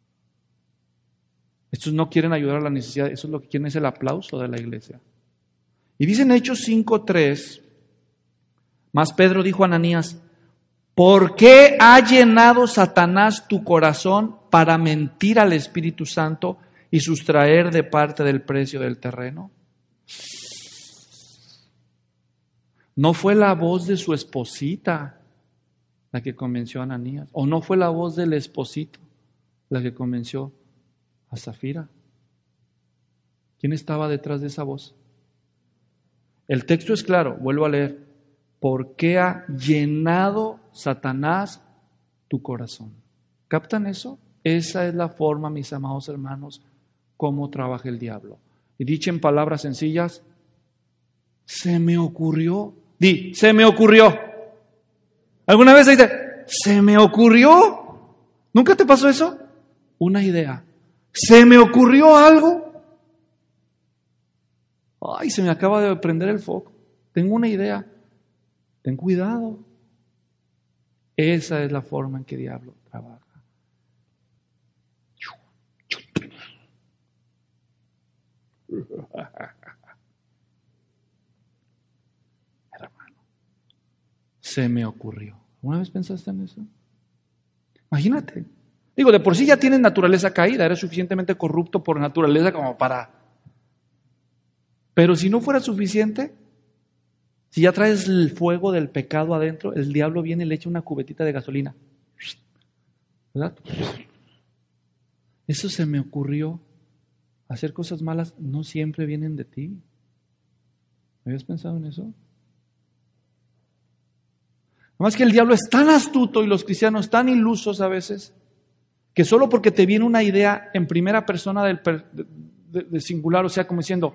[SPEAKER 1] Estos no quieren ayudar a la necesidad, eso es lo que quieren, es el aplauso de la iglesia. Y dice en Hechos 5:3, mas Pedro dijo a Ananías, ¿por qué ha llenado Satanás tu corazón para mentir al Espíritu Santo y sustraer de parte del precio del terreno? No fue la voz de su esposita la que convenció a Ananías, o no fue la voz del esposito la que convenció a Zafira. ¿Quién estaba detrás de esa voz? El texto es claro, vuelvo a leer. ¿Por qué ha llenado Satanás tu corazón? ¿Captan eso? Esa es la forma, mis amados hermanos, cómo trabaja el diablo. Y dicho en palabras sencillas, se me ocurrió. Se me ocurrió. ¿Alguna vez dice, se me ocurrió? ¿Nunca te pasó eso? Una idea. ¿Se me ocurrió algo? Ay, se me acaba de prender el foco. Tengo una idea. Ten cuidado. Esa es la forma en que el diablo trabaja. Hermano, se me ocurrió. ¿Alguna vez pensaste en eso? Imagínate. Digo, de por sí ya tienes naturaleza caída, eres suficientemente corrupto por naturaleza como para... Pero si no fuera suficiente, si ya traes el fuego del pecado adentro, el diablo viene y le echa una cubetita de gasolina. ¿Verdad? Eso se me ocurrió. Hacer cosas malas no siempre vienen de ti. ¿Habías pensado en eso? Además que el diablo es tan astuto y los cristianos tan ilusos a veces, que solo porque te viene una idea en primera persona de singular, o sea, como diciendo,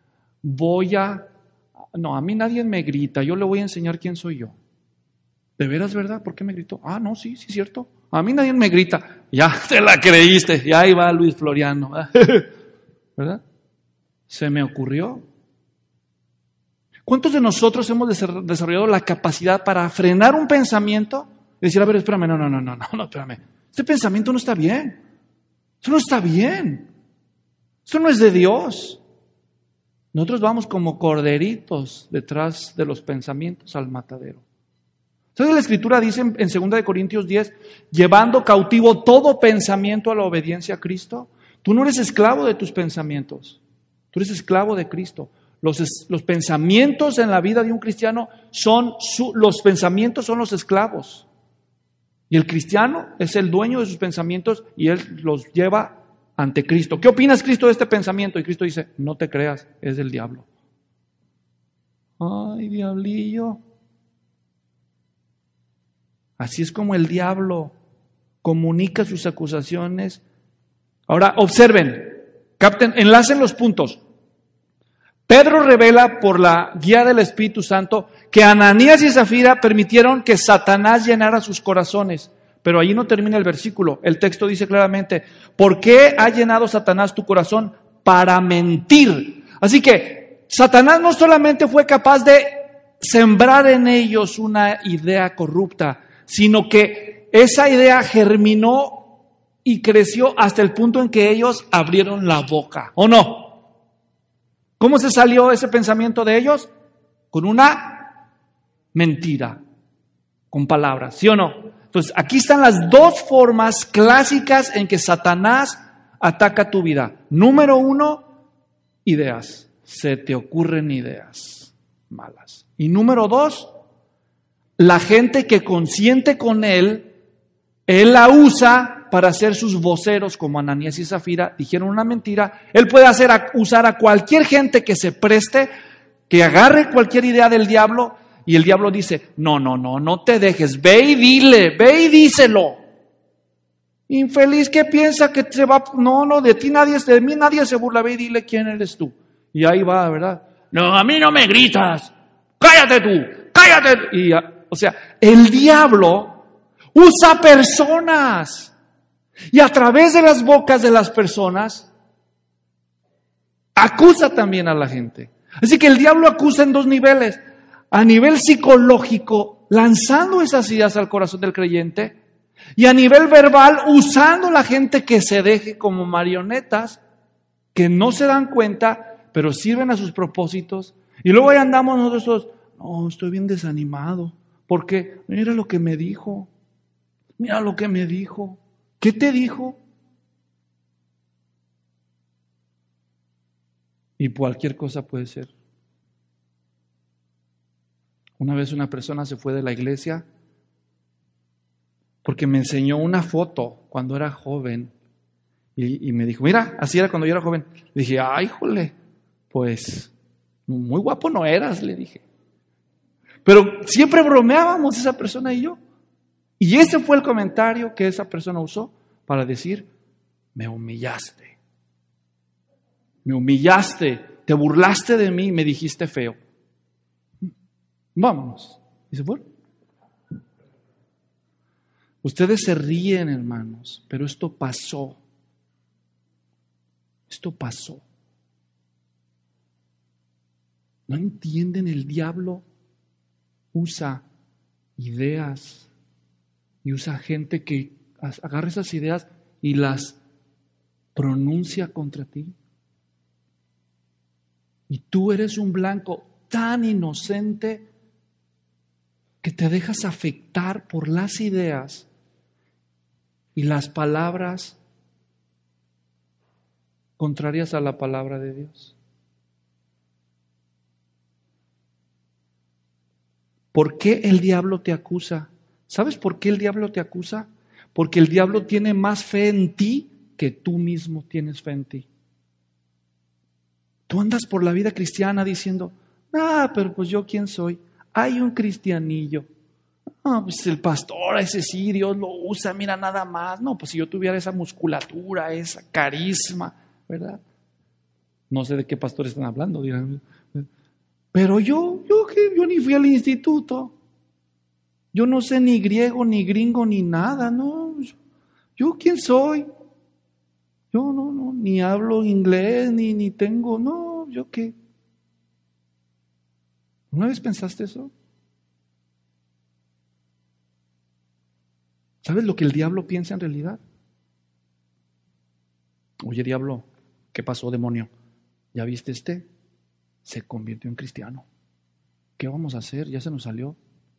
[SPEAKER 1] no, a mí nadie me grita, yo le voy a enseñar quién soy yo. ¿De veras, verdad? ¿Por qué me gritó? Ah, no, sí, es cierto. A mí nadie me grita. Ya te la creíste, ya ahí va Luis Floriano. ¿Verdad? Se me ocurrió. ¿Cuántos de nosotros hemos desarrollado la capacidad para frenar un pensamiento y decir, a ver, espérame, no, espérame. Este pensamiento no está bien. Eso no está bien. Eso no es de Dios. Nosotros vamos como corderitos detrás de los pensamientos al matadero. Entonces la Escritura dice en 2 Corintios 10, llevando cautivo todo pensamiento a la obediencia a Cristo. Tú no eres esclavo de tus pensamientos, tú eres esclavo de Cristo. Los pensamientos en la vida de un cristiano los pensamientos son los esclavos. Y el cristiano es el dueño de sus pensamientos y él los lleva ante Cristo. ¿Qué opinas, Cristo, de este pensamiento? Y Cristo dice, no te creas, es del diablo. Ay, diablillo. Así es como el diablo comunica sus acusaciones. Ahora, observen, capten, enlacen los puntos. Pedro revela por la guía del Espíritu Santo que Ananías y Zafira permitieron que Satanás llenara sus corazones. Pero allí no termina el versículo. El texto dice claramente, ¿por qué ha llenado Satanás tu corazón? Para mentir. Así que Satanás no solamente fue capaz de sembrar en ellos una idea corrupta, sino que esa idea germinó y creció hasta el punto en que ellos abrieron la boca, ¿o no? ¿Cómo se salió ese pensamiento de ellos? Con una mentira, con palabras, ¿sí o no? Entonces, aquí están las dos formas clásicas en que Satanás ataca tu vida. Número 1, ideas. Se te ocurren ideas malas. Y número 2, la gente que consiente con él la usa para ser sus voceros, como Ananías y Zafira dijeron una mentira. Él puede usar a cualquier gente que se preste, que agarre cualquier idea del diablo, y el diablo dice, no te dejes, ve y díselo. Infeliz que piensa que se va, no, de mí nadie se burla, ve y dile quién eres tú. Y ahí va, ¿verdad? No, a mí no me gritas, cállate tú, cállate. O sea, el diablo usa personas y a través de las bocas de las personas acusa también a la gente. Así que el diablo acusa en dos niveles. A nivel psicológico, lanzando esas ideas al corazón del creyente, y a nivel verbal, usando a la gente que se deje como marionetas, que no se dan cuenta, pero sirven a sus propósitos. Y luego ahí andamos nosotros, no, estoy bien desanimado, porque mira lo que me dijo. ¿Qué te dijo? Y cualquier cosa puede ser. Una vez una persona se fue de la iglesia porque me enseñó una foto cuando era joven y me dijo, mira, así era cuando yo era joven. Le dije, ay, jole, pues muy guapo no eras, le dije. Pero siempre bromeábamos esa persona y yo. Y ese fue el comentario que esa persona usó para decir, me humillaste, te burlaste de mí y me dijiste feo. Vámonos. Y se fueron. Ustedes se ríen, hermanos, pero esto pasó. ¿No entienden? El diablo usa ideas y usa gente que agarra esas ideas y las pronuncia contra ti. Y tú eres un blanco tan inocente que te dejas afectar por las ideas y las palabras contrarias a la palabra de Dios. ¿Por qué el diablo te acusa? ¿Sabes por qué el diablo te acusa? Porque el diablo tiene más fe en ti que tú mismo tienes fe en ti. Tú andas por la vida cristiana diciendo, pero pues yo quién soy. Hay un cristianillo. No, pues el pastor, ese sí, Dios lo usa, mira nada más. No, pues si yo tuviera esa musculatura, esa carisma, ¿verdad? No sé de qué pastor están hablando, dirán. Pero yo ni fui al instituto. Yo no sé ni griego, ni gringo, ni nada, ¿no? ¿Yo quién soy? Yo no, ni hablo inglés, ni tengo, no, ¿yo qué? ¿Una vez pensaste eso? ¿Sabes lo que el diablo piensa en realidad? Oye, diablo, ¿qué pasó, demonio? ¿Ya viste este? Se convirtió en cristiano. ¿Qué vamos a hacer? Ya se nos salió.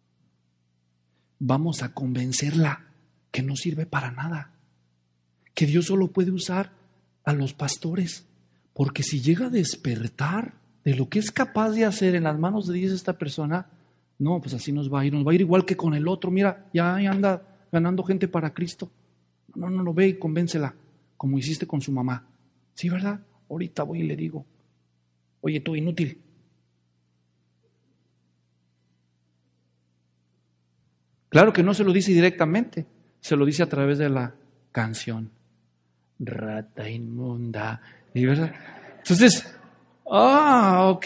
[SPEAKER 1] Vamos a convencerla que no sirve para nada. Que Dios solo puede usar a los pastores. Porque si llega a despertar de lo que es capaz de hacer en las manos de Dios esta persona, no, pues así nos va a ir. Nos va a ir igual que con el otro. Mira, ya anda ganando gente para Cristo. No, ve y convéncela, como hiciste con su mamá. Sí, ¿verdad? Ahorita voy y le digo, oye, tú inútil. Claro que no se lo dice directamente, se lo dice a través de la canción. Rata inmunda. ¿Y verdad? Entonces, ok.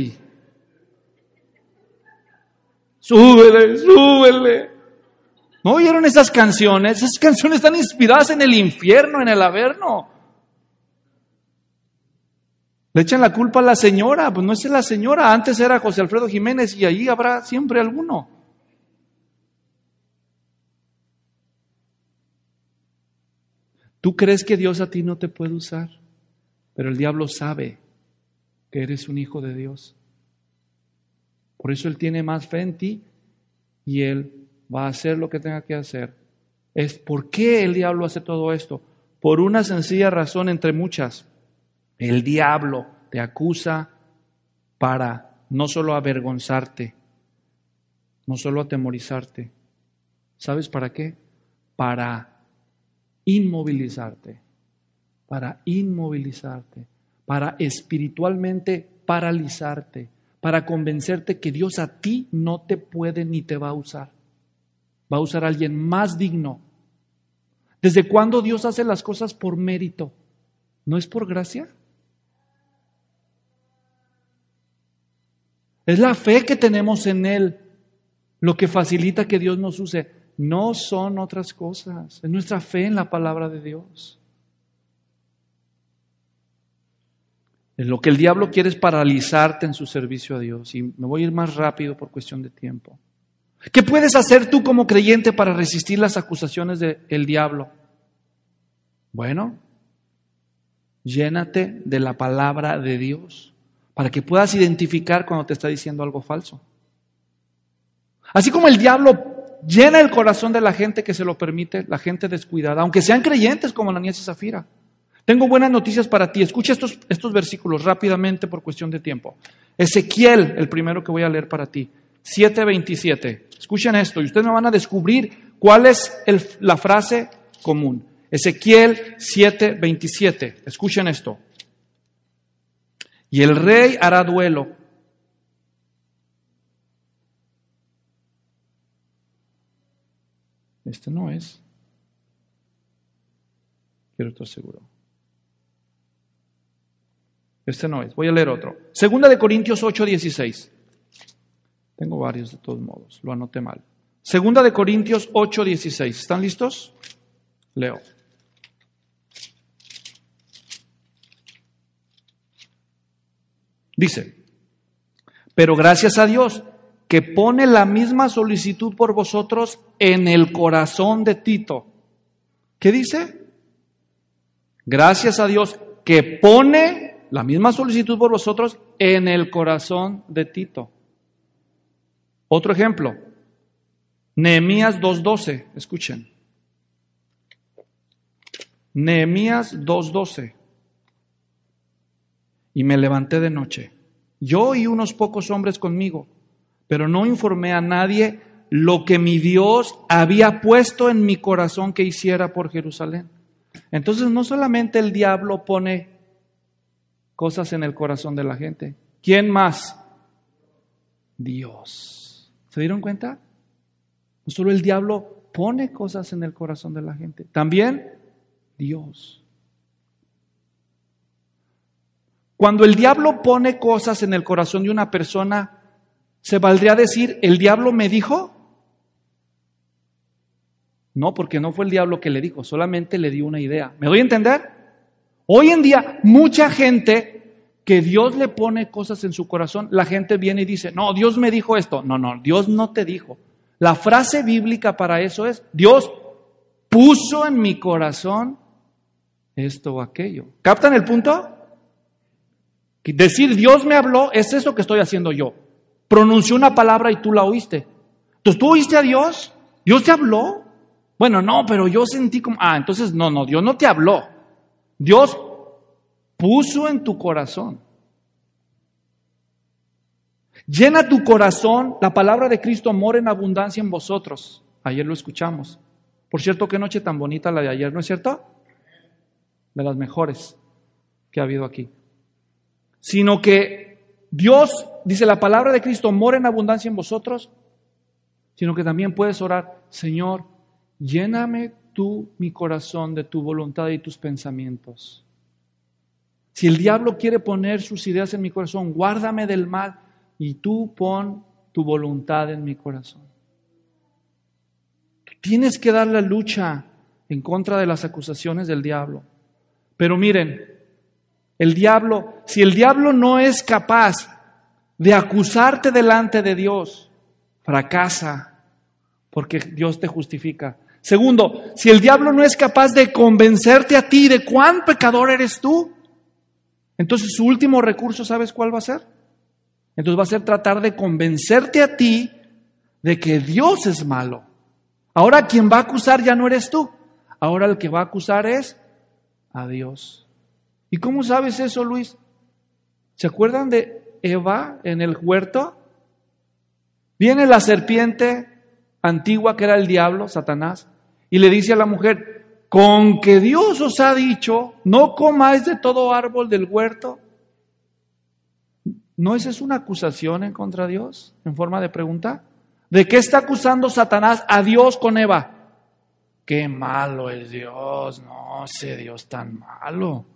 [SPEAKER 1] Súbele. ¿No oyeron esas canciones? Esas canciones están inspiradas en el infierno, en el Averno. Le echan la culpa a la señora, pues no es la señora, antes era José Alfredo Jiménez y ahí habrá siempre alguno. Tú crees que Dios a ti no te puede usar, pero el diablo sabe que eres un hijo de Dios. Por eso Él tiene más fe en ti y Él va a hacer lo que tenga que hacer. ¿Por qué el diablo hace todo esto? Por una sencilla razón entre muchas. El diablo te acusa para no solo avergonzarte, no solo atemorizarte. ¿Sabes para qué? Para inmovilizarte, para espiritualmente paralizarte, para convencerte que Dios a ti no te puede ni te va a usar. Va a usar a alguien más digno. ¿Desde cuándo Dios hace las cosas por mérito? ¿No es por gracia? Es la fe que tenemos en Él lo que facilita que Dios nos use. No son otras cosas. Es nuestra fe en la palabra de Dios. Lo que el diablo quiere es paralizarte en su servicio a Dios. Y me voy a ir más rápido por cuestión de tiempo. ¿Qué puedes hacer tú como creyente para resistir las acusaciones del diablo? Bueno, llénate de la palabra de Dios para que puedas identificar cuando te está diciendo algo falso. Así como el diablo llena el corazón de la gente que se lo permite, la gente descuidada, aunque sean creyentes como Ananías y Zafira. Tengo buenas noticias para ti. Escucha estos versículos rápidamente por cuestión de tiempo. Ezequiel, el primero que voy a leer para ti, 7:27. Escuchen esto y ustedes me van a descubrir cuál es la frase común. Ezequiel 7:27. Escuchen esto. Y el rey hará duelo. Este no es. Quiero estar seguro. Este no es. Voy a leer otro. Segunda de Corintios 8:16. Tengo varios de todos modos. Lo anoté mal. Segunda de Corintios 8:16. ¿Están listos? Leo. Dice, pero gracias a Dios que pone la misma solicitud por vosotros en el corazón de Tito. ¿Qué dice? Gracias a Dios que pone la misma solicitud por vosotros en el corazón de Tito. Otro ejemplo, Nehemías 2:12, escuchen. Nehemías 2:12. Y me levanté de noche, yo y unos pocos hombres conmigo, pero no informé a nadie lo que mi Dios había puesto en mi corazón que hiciera por Jerusalén. Entonces no solamente el diablo pone cosas en el corazón de la gente. ¿Quién más? Dios. ¿Se dieron cuenta? No solo el diablo pone cosas en el corazón de la gente, también Dios. Cuando el diablo pone cosas en el corazón de una persona, ¿se valdría decir, el diablo me dijo? No, porque no fue el diablo que le dijo, solamente le dio una idea. ¿Me doy a entender? Hoy en día, mucha gente que Dios le pone cosas en su corazón, la gente viene y dice, no, Dios me dijo esto. No, Dios no te dijo. La frase bíblica para eso es, Dios puso en mi corazón esto o aquello. ¿Captan el punto? Decir Dios me habló es eso que estoy haciendo yo. Pronunció una palabra y tú la oíste. Entonces, ¿tú oíste a Dios? ¿Dios te habló? Bueno, no, pero yo sentí como... entonces no, Dios no te habló. Dios puso en tu corazón. Llena tu corazón, la palabra de Cristo mora en abundancia en vosotros. Ayer lo escuchamos. Por cierto, qué noche tan bonita la de ayer, ¿no es cierto? De las mejores que ha habido aquí. Sino que Dios, dice la palabra de Cristo, mora en abundancia en vosotros, sino que también puedes orar, Señor, lléname tú mi corazón de tu voluntad y tus pensamientos. Si el diablo quiere poner sus ideas en mi corazón, guárdame del mal y tú pon tu voluntad en mi corazón. Tú tienes que dar la lucha en contra de las acusaciones del diablo. Pero miren, si el diablo no es capaz de acusarte delante de Dios, fracasa, porque Dios te justifica. Segundo, si el diablo no es capaz de convencerte a ti de cuán pecador eres tú, entonces su último recurso, ¿sabes cuál va a ser? Entonces va a ser tratar de convencerte a ti de que Dios es malo. Ahora quien va a acusar ya no eres tú, ahora el que va a acusar es a Dios. ¿Y cómo sabes eso, Luis? ¿Se acuerdan de Eva en el huerto? Viene la serpiente antigua que era el diablo, Satanás, y le dice a la mujer, con que Dios os ha dicho, no comáis de todo árbol del huerto. ¿No esa es una acusación en contra de Dios? En forma de pregunta. ¿De qué está acusando Satanás a Dios con Eva? Qué malo es Dios, no sé Dios tan malo.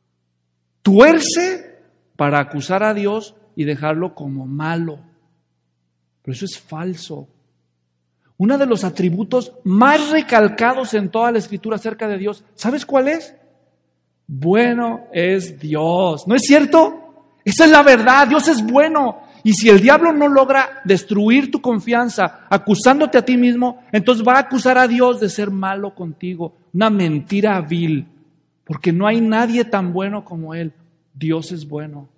[SPEAKER 1] Tuerce para acusar a Dios y dejarlo como malo. Pero eso es falso. Uno de los atributos más recalcados en toda la Escritura acerca de Dios, ¿sabes cuál es? Bueno es Dios. ¿No es cierto? Esa es la verdad, Dios es bueno. Y si el diablo no logra destruir tu confianza acusándote a ti mismo, entonces va a acusar a Dios de ser malo contigo. Una mentira vil. Porque no hay nadie tan bueno como Él. Dios es bueno.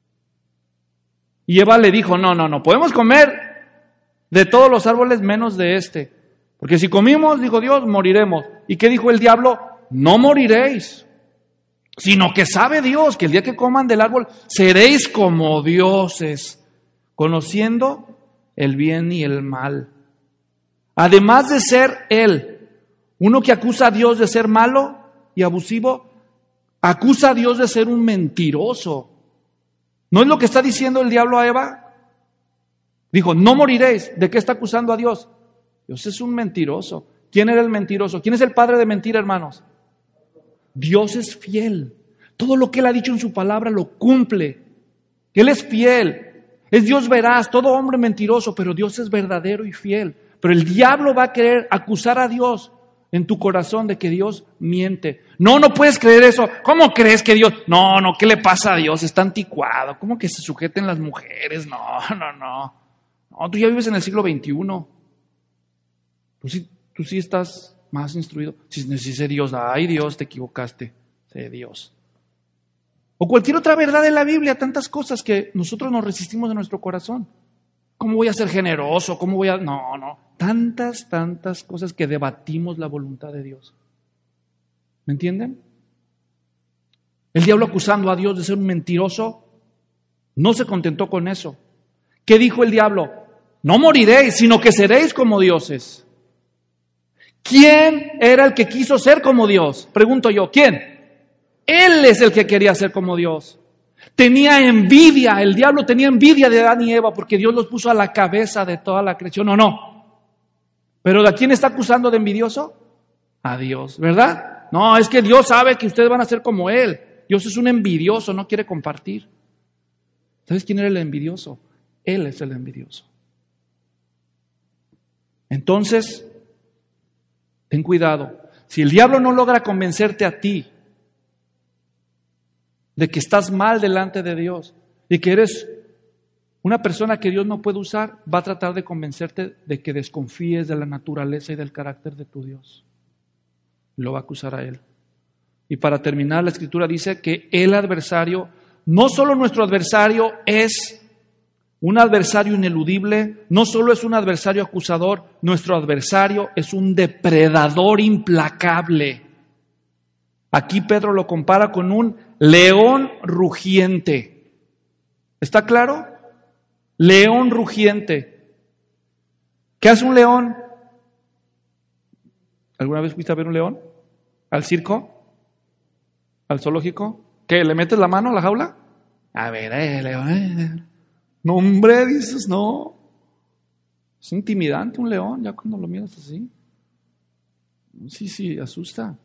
[SPEAKER 1] Y Eva le dijo, no, podemos comer de todos los árboles menos de este. Porque si comimos, dijo Dios, moriremos. ¿Y qué dijo el diablo? No moriréis. Sino que sabe Dios que el día que coman del árbol seréis como dioses, conociendo el bien y el mal. Además de ser Él, uno que acusa a Dios de ser malo y abusivo, acusa a Dios de ser un mentiroso. ¿No es lo que está diciendo el diablo a Eva? Dijo, no moriréis. ¿De qué está acusando a Dios? Dios es un mentiroso. ¿Quién era el mentiroso? ¿Quién es el padre de mentira, hermanos? Dios es fiel. Todo lo que Él ha dicho en su palabra lo cumple. Él es fiel. Es Dios veraz, todo hombre mentiroso, pero Dios es verdadero y fiel. Pero el diablo va a querer acusar a Dios en tu corazón de que Dios miente. No puedes creer eso. ¿Cómo crees que Dios? No, ¿qué le pasa a Dios? Está anticuado. ¿Cómo que se sujeten las mujeres? No, tú ya vives en el siglo XXI. Tú sí estás más instruido. Si sé Dios, ay Dios, te equivocaste. Sé Dios. O cualquier otra verdad de la Biblia, tantas cosas que nosotros nos resistimos de nuestro corazón. ¿Cómo voy a ser generoso? ¿Cómo voy a...? No. Tantas cosas que debatimos la voluntad de Dios. ¿Me entienden? El diablo acusando a Dios de ser un mentiroso, no se contentó con eso. ¿Qué dijo el diablo? No moriréis, sino que seréis como dioses. ¿Quién era el que quiso ser como Dios? Pregunto yo, ¿quién? Él es el que quería ser como Dios. Tenía envidia, el diablo tenía envidia de Adán y Eva porque Dios los puso a la cabeza de toda la creación, ¿o no? ¿Pero a quién está acusando de envidioso? A Dios, ¿verdad? No, es que Dios sabe que ustedes van a ser como Él. Dios es un envidioso, no quiere compartir. ¿Sabes quién era el envidioso? Él es el envidioso. Entonces, ten cuidado. Si el diablo no logra convencerte a ti de que estás mal delante de Dios y que eres una persona que Dios no puede usar, va a tratar de convencerte de que desconfíes de la naturaleza y del carácter de tu Dios. Lo va a acusar a Él. Y para terminar, la Escritura dice que el adversario, no solo nuestro adversario es un adversario ineludible, no solo es un adversario acusador, nuestro adversario es un depredador implacable. Aquí Pedro lo compara con un león rugiente. ¿Está claro? León rugiente. ¿Qué hace un león? ¿Alguna vez fuiste a ver un león? ¿Al circo? ¿Al zoológico? ¿Qué? ¿Le metes la mano a la jaula? A ver, león. No, hombre, dices, no. Es intimidante un león, ya cuando lo miras así. Sí, asusta.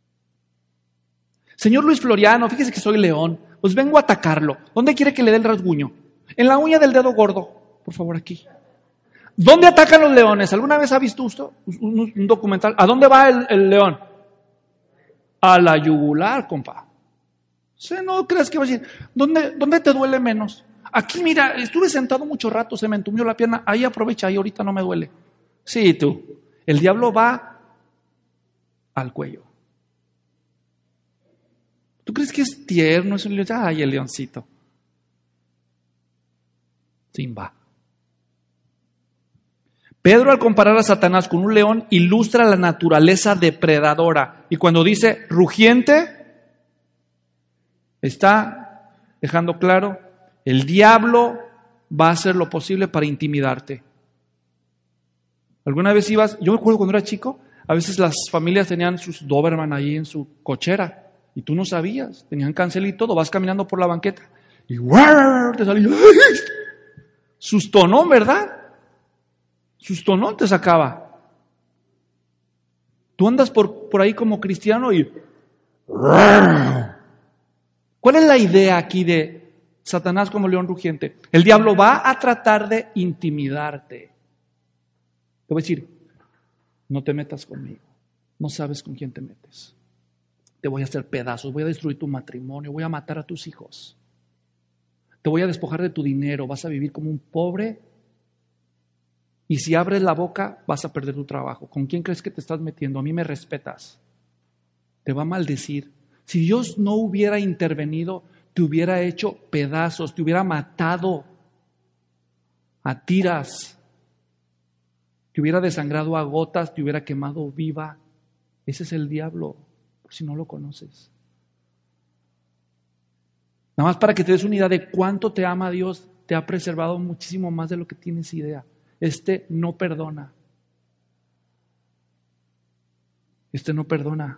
[SPEAKER 1] Señor Luis Floriano, fíjese que soy león. Pues vengo a atacarlo. ¿Dónde quiere que le dé el rasguño? En la uña del dedo gordo. Por favor, aquí. ¿Dónde atacan los leones? ¿Alguna vez ha visto usted un documental? ¿A dónde va el león? A la yugular, compa. No crees que va a decir, ¿dónde te duele menos? Aquí, mira, estuve sentado mucho rato, se me entumió la pierna, ahí aprovecha, ahí ahorita no me duele. Sí, tú. El diablo va al cuello. ¿Tú crees que es tierno? Es un león. Ay, el leoncito. Simba. Pedro, al comparar a Satanás con un león, ilustra la naturaleza depredadora. Y cuando dice rugiente, está dejando claro, el diablo va a hacer lo posible para intimidarte. ¿Alguna vez ibas? Yo me acuerdo cuando era chico, a veces las familias tenían sus Doberman ahí en su cochera y tú no sabías, tenían cancel y todo, vas caminando por la banqueta y te salía sustonón, ¿verdad? Sustonón te sacaba. Tú andas por ahí como cristiano y ¿cuál es la idea aquí de Satanás como león rugiente? El diablo va a tratar de intimidarte. Te voy a decir, no te metas conmigo. No sabes con quién te metes. Te voy a hacer pedazos, voy a destruir tu matrimonio, voy a matar a tus hijos. Te voy a despojar de tu dinero, vas a vivir como un pobre. Y si abres la boca, vas a perder tu trabajo. ¿Con quién crees que te estás metiendo? A mí me respetas. Te va a maldecir. Si Dios no hubiera intervenido, te hubiera hecho pedazos, te hubiera matado a tiras, te hubiera desangrado a gotas, te hubiera quemado viva. Ese es el diablo, por si no lo conoces. Nada más para que te des una idea de cuánto te ama Dios, te ha preservado muchísimo más de lo que tienes idea. No perdona. No perdona.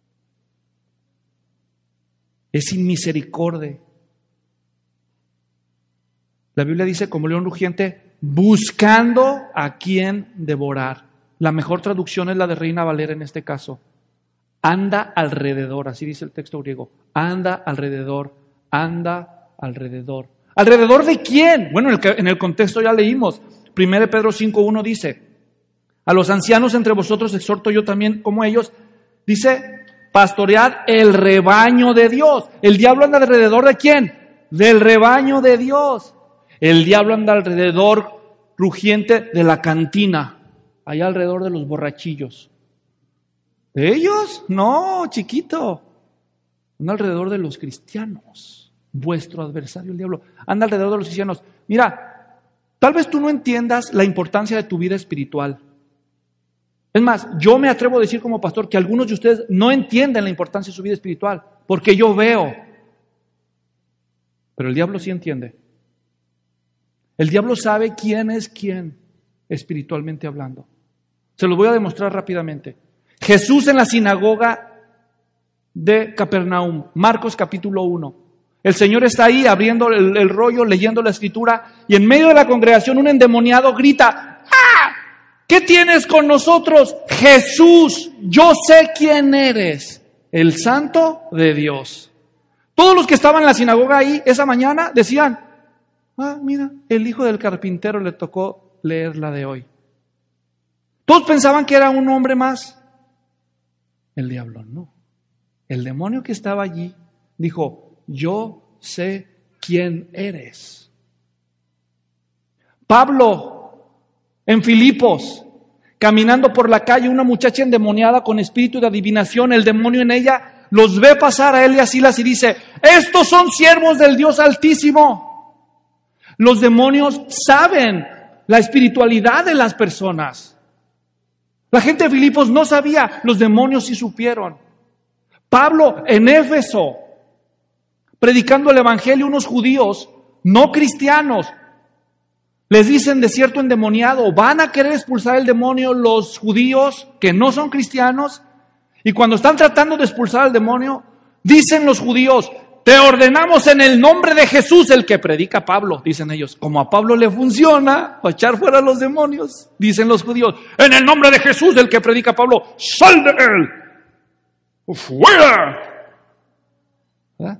[SPEAKER 1] Es sin misericordia. La Biblia dice, como león rugiente, buscando a quien devorar. La mejor traducción es la de Reina Valera en este caso. Anda alrededor, así dice el texto griego. Anda alrededor, anda alrededor. ¿Alrededor de quién? Bueno, en el contexto ya leímos. 1 Pedro 5:1 dice, a los ancianos entre vosotros exhorto yo también como ellos, dice, pastoread el rebaño de Dios. ¿El diablo anda alrededor de quién? Del rebaño de Dios. El diablo anda alrededor rugiente de la cantina, allá alrededor de los borrachillos. ¿De ellos? No, chiquito. Anda alrededor de los cristianos. Vuestro adversario, el diablo, anda alrededor de los cristianos. Mira, tal vez tú no entiendas la importancia de tu vida espiritual. Es más, yo me atrevo a decir como pastor que algunos de ustedes no entienden la importancia de su vida espiritual, porque yo veo. Pero el diablo sí entiende. El diablo sabe quién es quién, espiritualmente hablando. Se los voy a demostrar rápidamente. Jesús en la sinagoga de Capernaum, Marcos capítulo 1. El Señor está ahí abriendo el rollo, leyendo la escritura, y en medio de la congregación un endemoniado grita, ¡ah! ¿qué tienes con nosotros? Jesús, yo sé quién eres, el Santo de Dios. Todos los que estaban en la sinagoga ahí esa mañana decían, mira, el hijo del carpintero le tocó leer la de hoy. Todos pensaban que era un hombre más. El diablo no. El demonio que estaba allí dijo, yo sé quién eres. Pablo, en Filipos, caminando por la calle, una muchacha endemoniada con espíritu de adivinación, el demonio en ella, los ve pasar a él y a Silas y dice, estos son siervos del Dios Altísimo. Los demonios saben la espiritualidad de las personas. La gente de Filipos no sabía, los demonios sí supieron. Pablo en Éfeso, predicando el evangelio a unos judíos no cristianos, les dicen de cierto endemoniado, van a querer expulsar el demonio los judíos que no son cristianos, y cuando están tratando de expulsar al demonio, dicen los judíos, te ordenamos en el nombre de Jesús, el que predica Pablo, dicen ellos. Como a Pablo le funciona para echar fuera a los demonios, dicen los judíos, en el nombre de Jesús, el que predica Pablo, sal de él, fuera. ¿Verdad?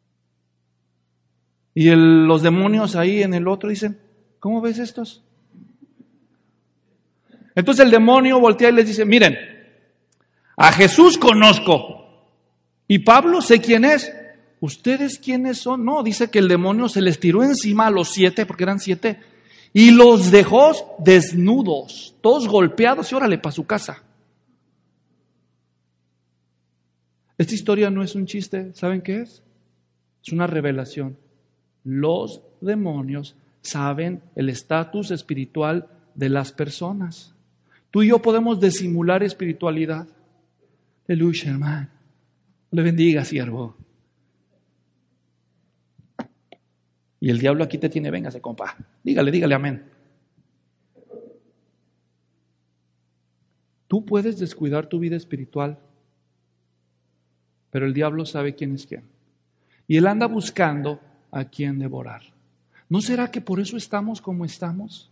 [SPEAKER 1] Y los demonios ahí en el otro dicen, ¿cómo ves estos? Entonces el demonio voltea y les dice, miren, a Jesús conozco y Pablo sé quién es. ¿Ustedes quiénes son? No, dice que el demonio se les tiró encima a los 7, porque eran 7, y los dejó desnudos, todos golpeados, y órale para su casa. Esta historia no es un chiste, ¿saben qué es? Es una revelación. Los demonios saben el estatus espiritual de las personas. Tú y yo podemos disimular espiritualidad. Aleluya, hermano. Le bendiga, siervo. Y el diablo aquí te tiene, véngase, compa. Dígale amén. Tú puedes descuidar tu vida espiritual, pero el diablo sabe quién es quién. Y él anda buscando a quién devorar. ¿No será que por eso estamos como estamos?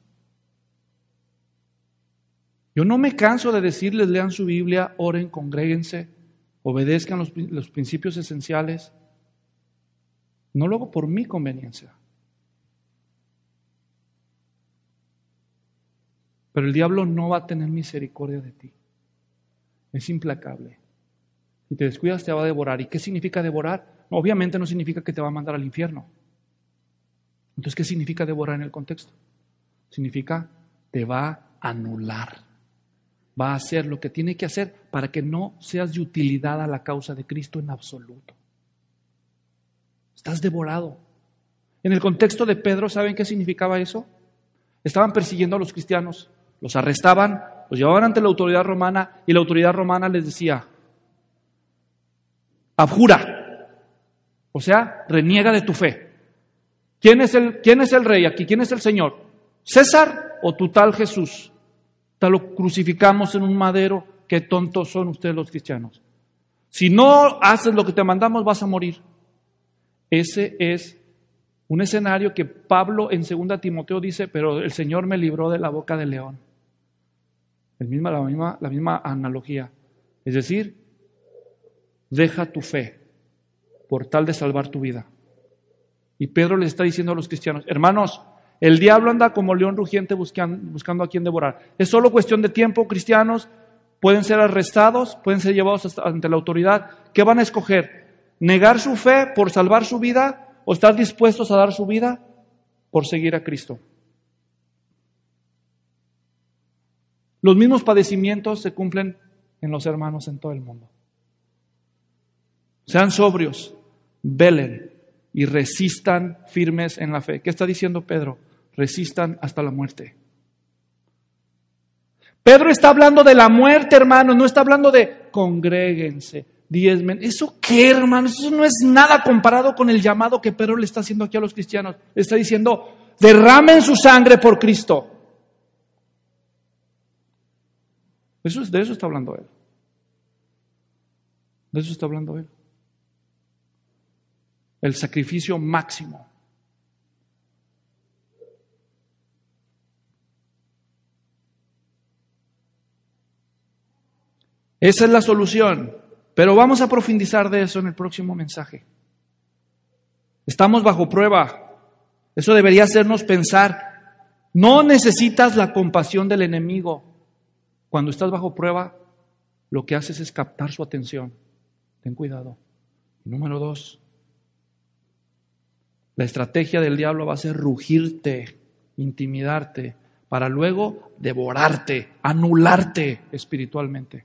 [SPEAKER 1] Yo no me canso de decirles, lean su Biblia, oren, congréguense, obedezcan los principios esenciales. No lo hago por mi conveniencia. Pero el diablo no va a tener misericordia de ti. Es implacable. Si te descuidas te va a devorar. ¿Y qué significa devorar? Obviamente no significa que te va a mandar al infierno. Entonces, ¿qué significa devorar en el contexto? Significa te va a anular. Va a hacer lo que tiene que hacer para que no seas de utilidad a la causa de Cristo en absoluto. Estás devorado. En el contexto de Pedro, ¿saben qué significaba eso? Estaban persiguiendo a los cristianos. Los arrestaban, los llevaban ante la autoridad romana y la autoridad romana les decía, abjura, o sea, reniega de tu fe. ¿Quién es el rey aquí? ¿Quién es el Señor? ¿César o tu tal Jesús? Te lo crucificamos en un madero. Qué tontos son ustedes los cristianos. Si no haces lo que te mandamos, vas a morir. Ese es un escenario que Pablo en 2 Timoteo dice, pero el Señor me libró de la boca del león. La misma analogía. Es decir, deja tu fe por tal de salvar tu vida. Y Pedro le está diciendo a los cristianos, hermanos, el diablo anda como león rugiente buscando a quien devorar. Es solo cuestión de tiempo, cristianos, pueden ser arrestados, pueden ser llevados ante la autoridad. ¿Qué van a escoger? ¿Negar su fe por salvar su vida o estar dispuestos a dar su vida por seguir a Cristo? Los mismos padecimientos se cumplen en los hermanos en todo el mundo. Sean sobrios, velen y resistan firmes en la fe. ¿Qué está diciendo Pedro? Resistan hasta la muerte. Pedro está hablando de la muerte, hermanos, no está hablando de congréguense, diezmen. ¿Eso qué, hermanos? Eso no es nada comparado con el llamado que Pedro le está haciendo aquí a los cristianos. Le está diciendo, derramen su sangre por Cristo. De eso está hablando él. De eso está hablando él. El sacrificio máximo. Esa es la solución. Pero vamos a profundizar de eso en el próximo mensaje. Estamos bajo prueba. Eso debería hacernos pensar. No necesitas la compasión del enemigo. Cuando estás bajo prueba, lo que haces es captar su atención. Ten cuidado. Número 2. La estrategia del diablo va a ser rugirte, intimidarte, para luego devorarte, anularte espiritualmente.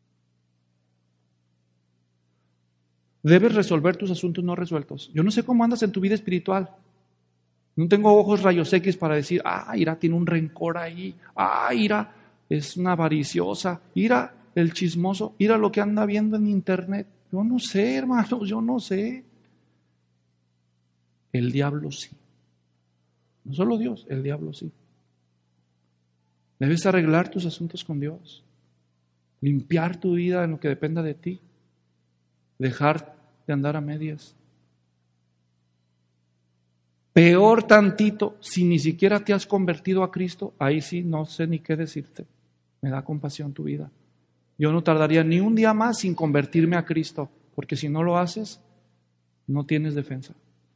[SPEAKER 1] Debes resolver tus asuntos no resueltos. Yo no sé cómo andas en tu vida espiritual. No tengo ojos rayos X para decir, Ira tiene un rencor ahí, Ira es una avariciosa, Ira el chismoso, Ira lo que anda viendo en internet. Yo no sé, hermanos, yo no sé. El diablo sí. No solo Dios, el diablo sí. Debes arreglar tus asuntos con Dios. Limpiar tu vida en lo que dependa de ti. Dejar de andar a medias. Peor tantito, si ni siquiera te has convertido a Cristo, ahí sí no sé ni qué decirte. Me da compasión tu vida. Yo no tardaría ni un día más sin convertirme a Cristo, porque si no lo haces, no tienes defensa.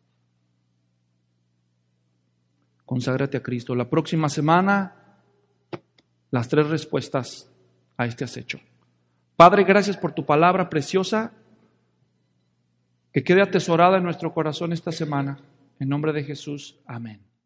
[SPEAKER 1] Conságrate a Cristo. La próxima semana, las 3 respuestas a este acecho. Padre, gracias por tu palabra preciosa, que quede atesorada en nuestro corazón esta semana. En nombre de Jesús, amén.